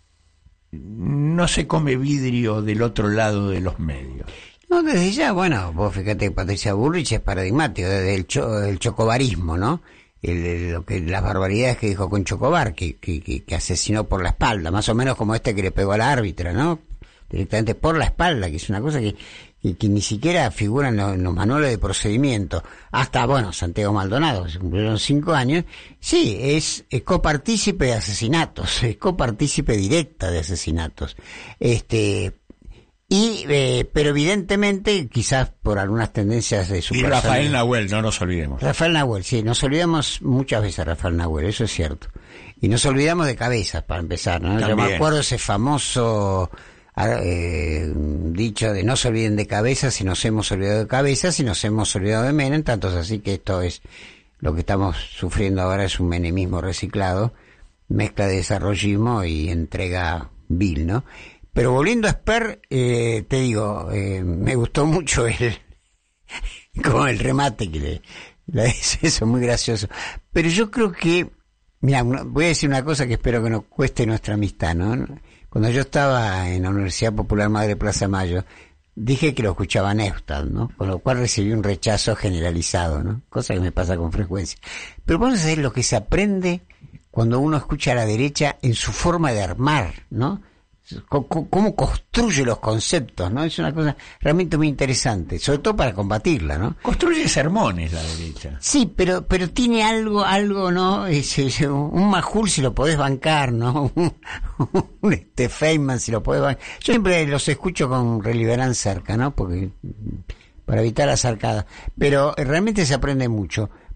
no se come vidrio del otro lado de los medios. No, desde ya, bueno, vos fíjate que Patricia Bullrich es paradigmático, desde el, cho, el chocobarismo, ¿no? El, el, lo que las barbaridades que dijo con Chocobar, que, que, que, que asesinó por la espalda, más o menos como este que le pegó a la árbitra, ¿no? Directamente por la espalda, que es una cosa que, que, que ni siquiera figura en, lo, en los manuales de procedimiento. Hasta, bueno, Santiago Maldonado, que se cumplieron cinco años, sí, es, es copartícipe de asesinatos, es copartícipe directa de asesinatos. Este... Y, eh, pero evidentemente, quizás por algunas tendencias de su Y Rafael Nahuel, no nos olvidemos. Rafael Nahuel, sí, nos olvidamos muchas veces de Rafael Nahuel, eso es cierto. Y nos olvidamos de cabezas, para empezar, ¿no? También. Yo me acuerdo ese famoso eh, dicho de no se olviden de cabezas, si nos hemos olvidado de cabezas, y nos hemos olvidado de Menem, tanto es así que esto es, lo que estamos sufriendo ahora es un menemismo reciclado, mezcla de desarrollismo y entrega vil, ¿no? Pero volviendo a Esper, eh, te digo, eh, me gustó mucho el, como el remate que le, le dice, eso es muy gracioso. Pero yo creo que, mira, voy a decir una cosa que espero que no cueste nuestra amistad, ¿no? Cuando yo estaba en la Universidad Popular Madre Plaza Mayo, dije que lo escuchaba Neustadt, ¿no? Con lo cual recibí un rechazo generalizado, ¿no? Cosa que me pasa con frecuencia. Pero vamos a ver lo que se aprende cuando uno escucha a la derecha en su forma de armar, ¿no? Cómo construye los conceptos, ¿no? Es una cosa realmente muy interesante, sobre todo para combatirla, ¿no? Construye sermones la derecha. Sí, pero pero tiene algo, algo, ¿no? Es, es, un Majul si lo podés bancar, ¿no? Un, un este Feynman si lo podés bancar. Yo siempre los escucho con Reliberán cerca, ¿no? Porque para evitar las arcadas. Pero realmente se aprende mucho,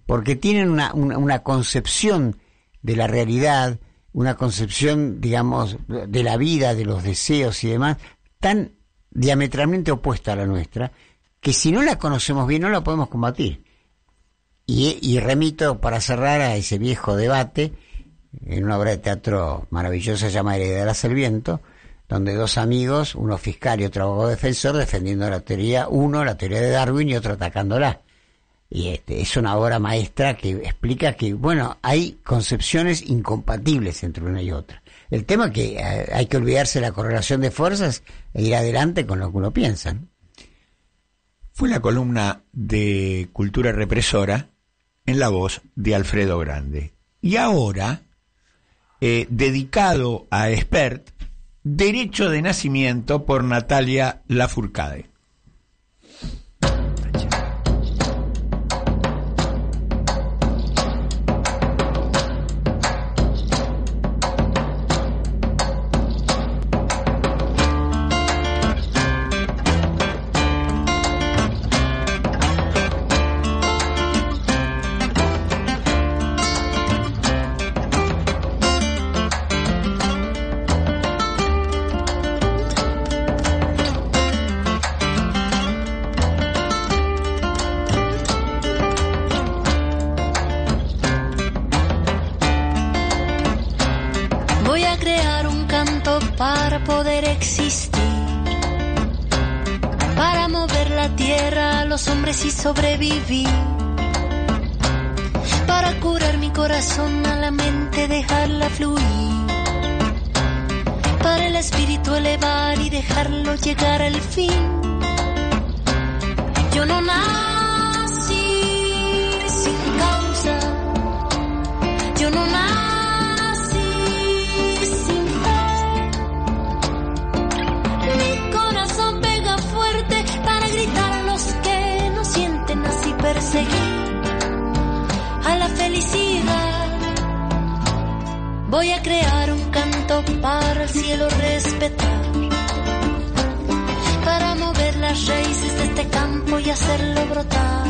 porque tienen una, una, una concepción de la realidad, una concepción, digamos, de la vida, de los deseos y demás, tan diametralmente opuesta a la nuestra, que si no la conocemos bien no la podemos combatir. Y, y remito para cerrar a ese viejo debate, en una obra de teatro maravillosa llamada Heredarás el viento, donde dos amigos, uno fiscal y otro abogado defensor, defendiendo la teoría, uno la teoría de Darwin y otro atacándola. Y este, es una obra maestra que explica que, bueno, hay concepciones incompatibles entre una y otra. El tema es que eh, hay que olvidarse de la correlación de fuerzas e ir adelante con lo que uno piensa, ¿no? Fue la columna de Cultura Represora en la voz de Alfredo Grande. Y ahora, eh, dedicado a Expert, Derecho de Nacimiento por Natalia Lafourcade. Y sobrevivir para curar mi corazón, a la mente dejarla fluir, para el espíritu elevar y dejarlo llegar al fin. Yo no nací sin causa, yo no nací sin fe. Mi corazón pega fuerte para gritar a los que sienten, así perseguir a la felicidad. Voy a crear un canto para el cielo respetar, para mover las raíces de este campo y hacerlo brotar,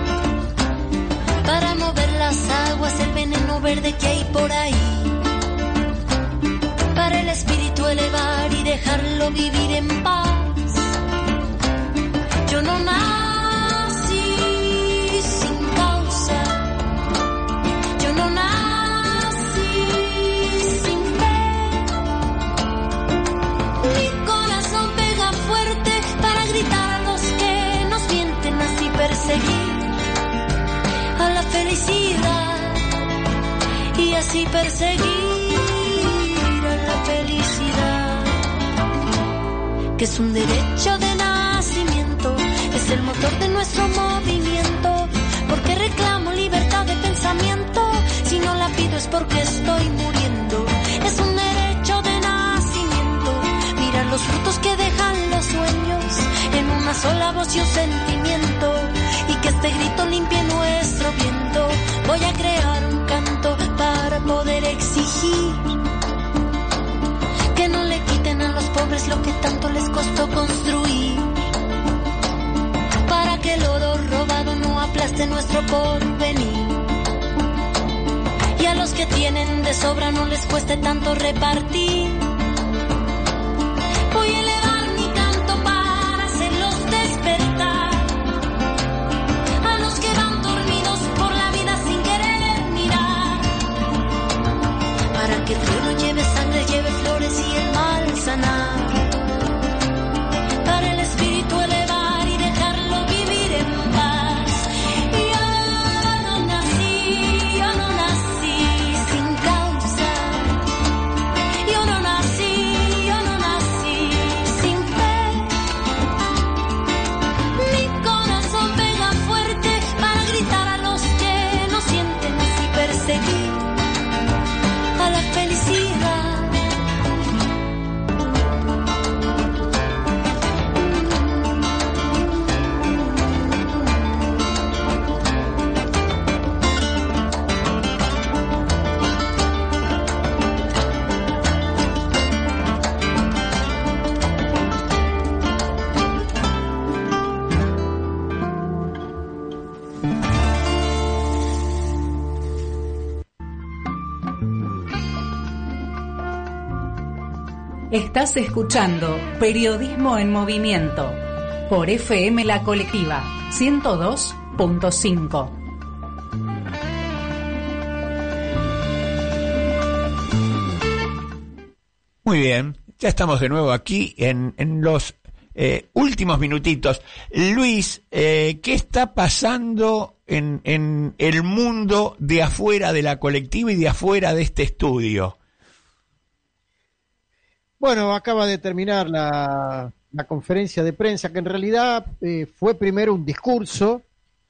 para mover las aguas, el veneno verde que hay por ahí, para el espíritu elevar y dejarlo vivir en paz. Yo no nací a la felicidad y así perseguir a la felicidad, que es un derecho de nacimiento, es el motor de nuestro movimiento, porque reclamo libertad de pensamiento, si no la pido es porque estoy muriendo. Es un derecho de nacimiento, mirar los frutos que dejan los sueños en una sola voz y un sentimiento, y que este grito limpie nuestro viento. Voy a crear un canto para poder exigir que no le quiten a los pobres lo que tanto les costó construir, para que el oro robado no aplaste nuestro porvenir, y a los que tienen de sobra no les cueste tanto repartir. Voy a elevar mi canto para hacerlos despertar, a los que van dormidos por la vida sin querer mirar, para que el río lleve sangre, lleve flores y el mal sanar, para el espíritu elevar y dejarlo vivir en paz. Yo no nací, yo no nací sin causa, yo no nací, yo no nací Estás escuchando Periodismo en Movimiento por F M La Colectiva ciento dos punto cinco. Muy bien, ya estamos de nuevo aquí en, en los eh, últimos minutitos. Luis, eh, ¿qué está pasando en, en el mundo de afuera de la colectiva y de afuera de este estudio? Bueno, acaba de terminar la, la conferencia de prensa, que en realidad eh, fue primero un discurso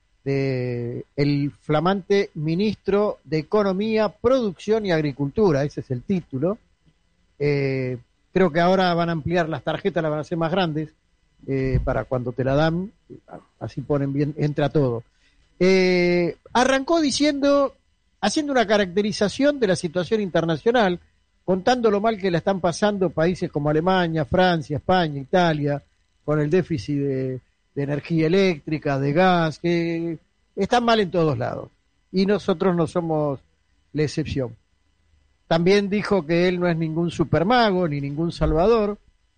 de el flamante ministro de Economía, Producción y Agricultura, ese es el título. Eh, creo que ahora van a ampliar las tarjetas, las van a hacer más grandes, eh, para cuando te la dan, así ponen bien, entra todo. Eh, arrancó diciendo, haciendo una caracterización de la situación internacional, contando lo mal que la están pasando países como Alemania, Francia, España, Italia, con el déficit de, de energía eléctrica, de gas, que están mal en todos lados. Y nosotros no somos la excepción. También dijo que él no es ningún supermago ni ningún salvador,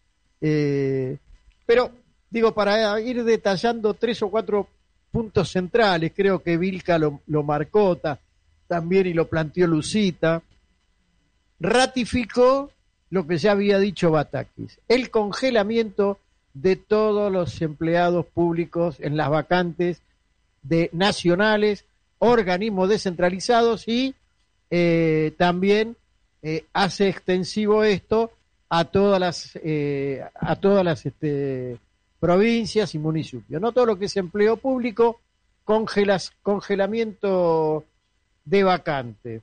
eh, pero digo, para ir detallando tres o cuatro puntos centrales, creo que Vilca lo, lo marcó ta, también y lo planteó Lucita, ratificó lo que ya había dicho Batakis, el congelamiento de todos los empleados públicos en las vacantes de nacionales, organismos descentralizados y eh, también Eh, hace extensivo esto a todas las eh, a todas las este, provincias y municipios. No todo lo que es empleo público, congelas, congelamiento de vacante.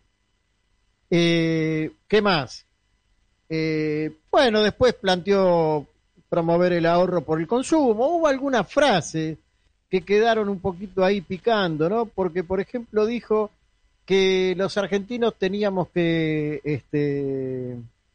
Eh, ¿Qué más? Eh, bueno, después planteó promover el ahorro por el consumo. Hubo algunas frases que quedaron un poquito ahí picando, ¿no? Porque, por ejemplo, dijo que los argentinos teníamos que este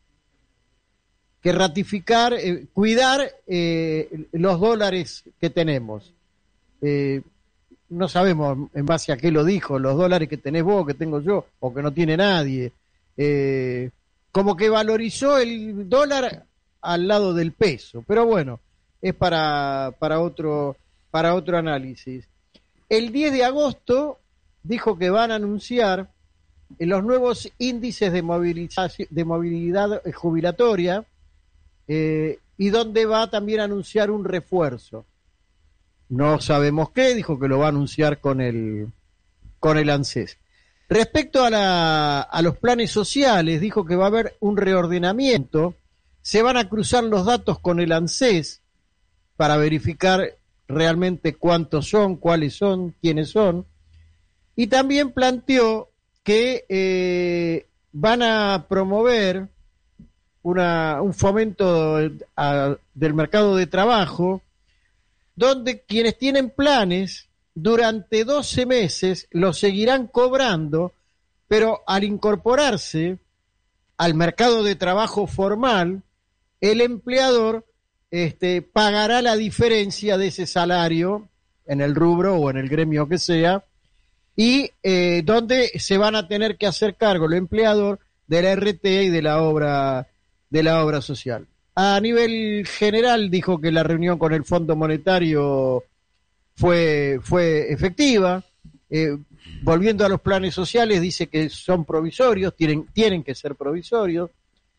que ratificar, eh, cuidar eh, los dólares que tenemos. Eh, no sabemos en base a qué lo dijo, los dólares que tenés vos, que tengo yo, o que no tiene nadie. Eh, como que valorizó el dólar al lado del peso, pero bueno, es para, para otro, para otro análisis. El diez de agosto dijo que van a anunciar los nuevos índices de movilización, de movilidad jubilatoria, eh, y donde va también a anunciar un refuerzo. No sabemos qué, dijo que lo va a anunciar con el con el ANSES. Respecto a, la, a los planes sociales, dijo que va a haber un reordenamiento, se van a cruzar los datos con el ANSES para verificar realmente cuántos son, cuáles son, quiénes son. Y también planteó que eh, van a promover una, un fomento a, del mercado de trabajo, donde quienes tienen planes durante doce meses los seguirán cobrando, pero al incorporarse al mercado de trabajo formal, el empleador este, pagará la diferencia de ese salario en el rubro o en el gremio que sea, y eh, donde se van a tener que hacer cargo el empleador de la R T y de la obra de la obra social. A nivel general dijo que la reunión con el Fondo Monetario fue fue efectiva. Eh, volviendo a los planes sociales, dice que son provisorios, tienen tienen que ser provisorios.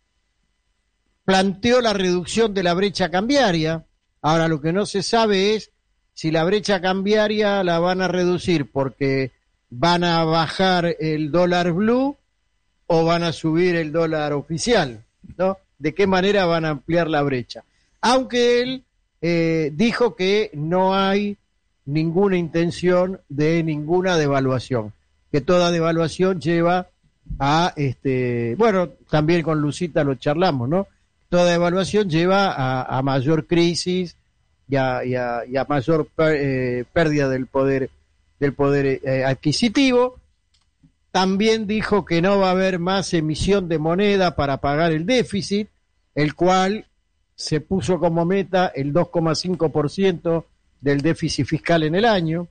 Planteó la reducción de la brecha cambiaria. Ahora lo que no se sabe es si la brecha cambiaria la van a reducir porque van a bajar el dólar blue o van a subir el dólar oficial, ¿no? ¿De qué manera van a ampliar la brecha? Aunque él eh, dijo que no hay ninguna intención de ninguna devaluación, que toda devaluación lleva a, este, bueno, también con Lucita lo charlamos, ¿no? Toda devaluación lleva a, a mayor crisis y a, y a, y a mayor per, eh, pérdida del poder del poder eh, adquisitivo. También dijo que no va a haber más emisión de moneda para pagar el déficit, el cual se puso como meta el dos coma cinco por ciento del déficit fiscal en el año.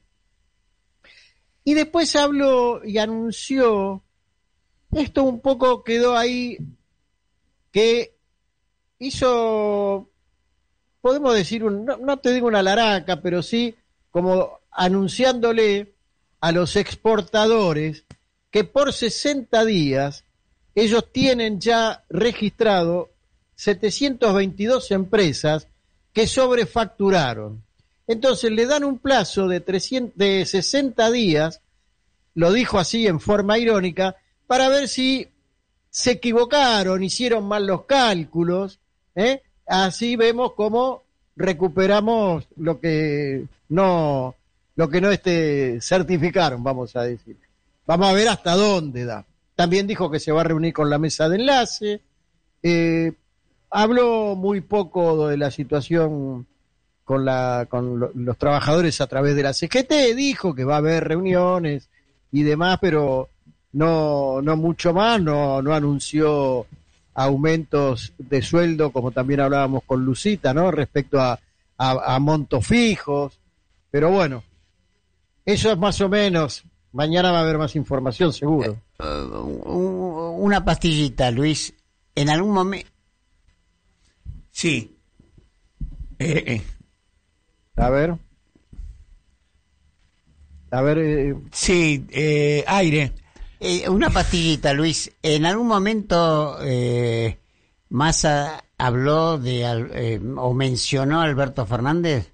Y después habló y anunció, esto un poco quedó ahí, que hizo, podemos decir, un, no, no te digo una laraca, pero sí como anunciándole a los exportadores que por sesenta días ellos tienen ya registrado setecientas veintidós empresas que sobrefacturaron. Entonces le dan un plazo de, trescientos, de sesenta días, lo dijo así en forma irónica, para ver si se equivocaron, hicieron mal los cálculos, ¿eh? Así vemos cómo recuperamos lo que no, lo que no este, certificaron, vamos a decir. Vamos a ver hasta dónde da. También dijo que se va a reunir con la mesa de enlace. Eh, habló muy poco de la situación con, la, con lo, los trabajadores a través de la C G T. Dijo que va a haber reuniones y demás, pero no, no mucho más. No, no anunció aumentos de sueldo, como también hablábamos con Lucita, ¿no? Respecto a, a, a montos fijos. Pero bueno, eso es más o menos. Mañana va a haber más información, seguro. Uh, uh, una pastillita, Luis. En algún momento... Sí. Eh, eh. A ver. A ver. Eh. Sí, eh, aire. Eh, una pastillita, Luis. En algún momento eh, Massa habló de eh, o mencionó a Alberto Fernández.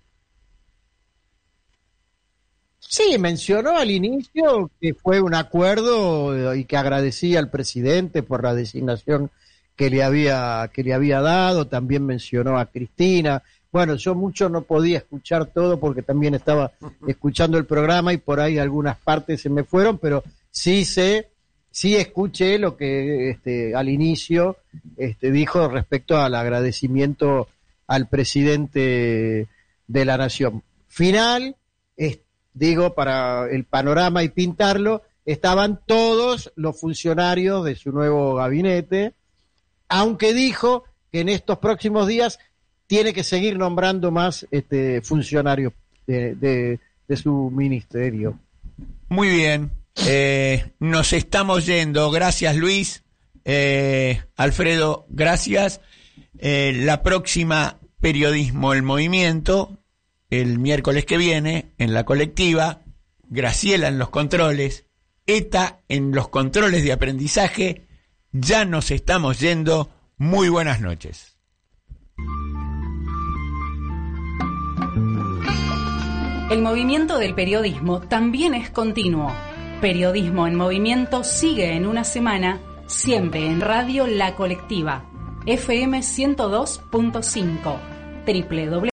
Sí, mencionó al inicio que fue un acuerdo y que agradecía al presidente por la designación que le había que le había dado. También mencionó a Cristina. Bueno, yo mucho no podía escuchar todo porque también estaba escuchando el programa y por ahí algunas partes se me fueron, pero sí sé, sí escuché lo que este, al inicio este, dijo respecto al agradecimiento al presidente de la Nación. Final, es, digo, para el panorama y pintarlo, estaban todos los funcionarios de su nuevo gabinete, aunque dijo que en estos próximos días tiene que seguir nombrando más este, funcionarios de, de, de su ministerio. Muy bien, eh, nos estamos yendo. Gracias, Luis. Eh, Alfredo, gracias. Eh, la próxima, Periodismo El Movimiento, el miércoles que viene, en la colectiva. Graciela en los controles, ETA en los controles de aprendizaje. Ya nos estamos yendo. Muy buenas noches. El movimiento del periodismo también es continuo. Periodismo en Movimiento sigue en una semana, siempre en Radio La Colectiva, F M ciento dos punto cinco, doble u doble u doble u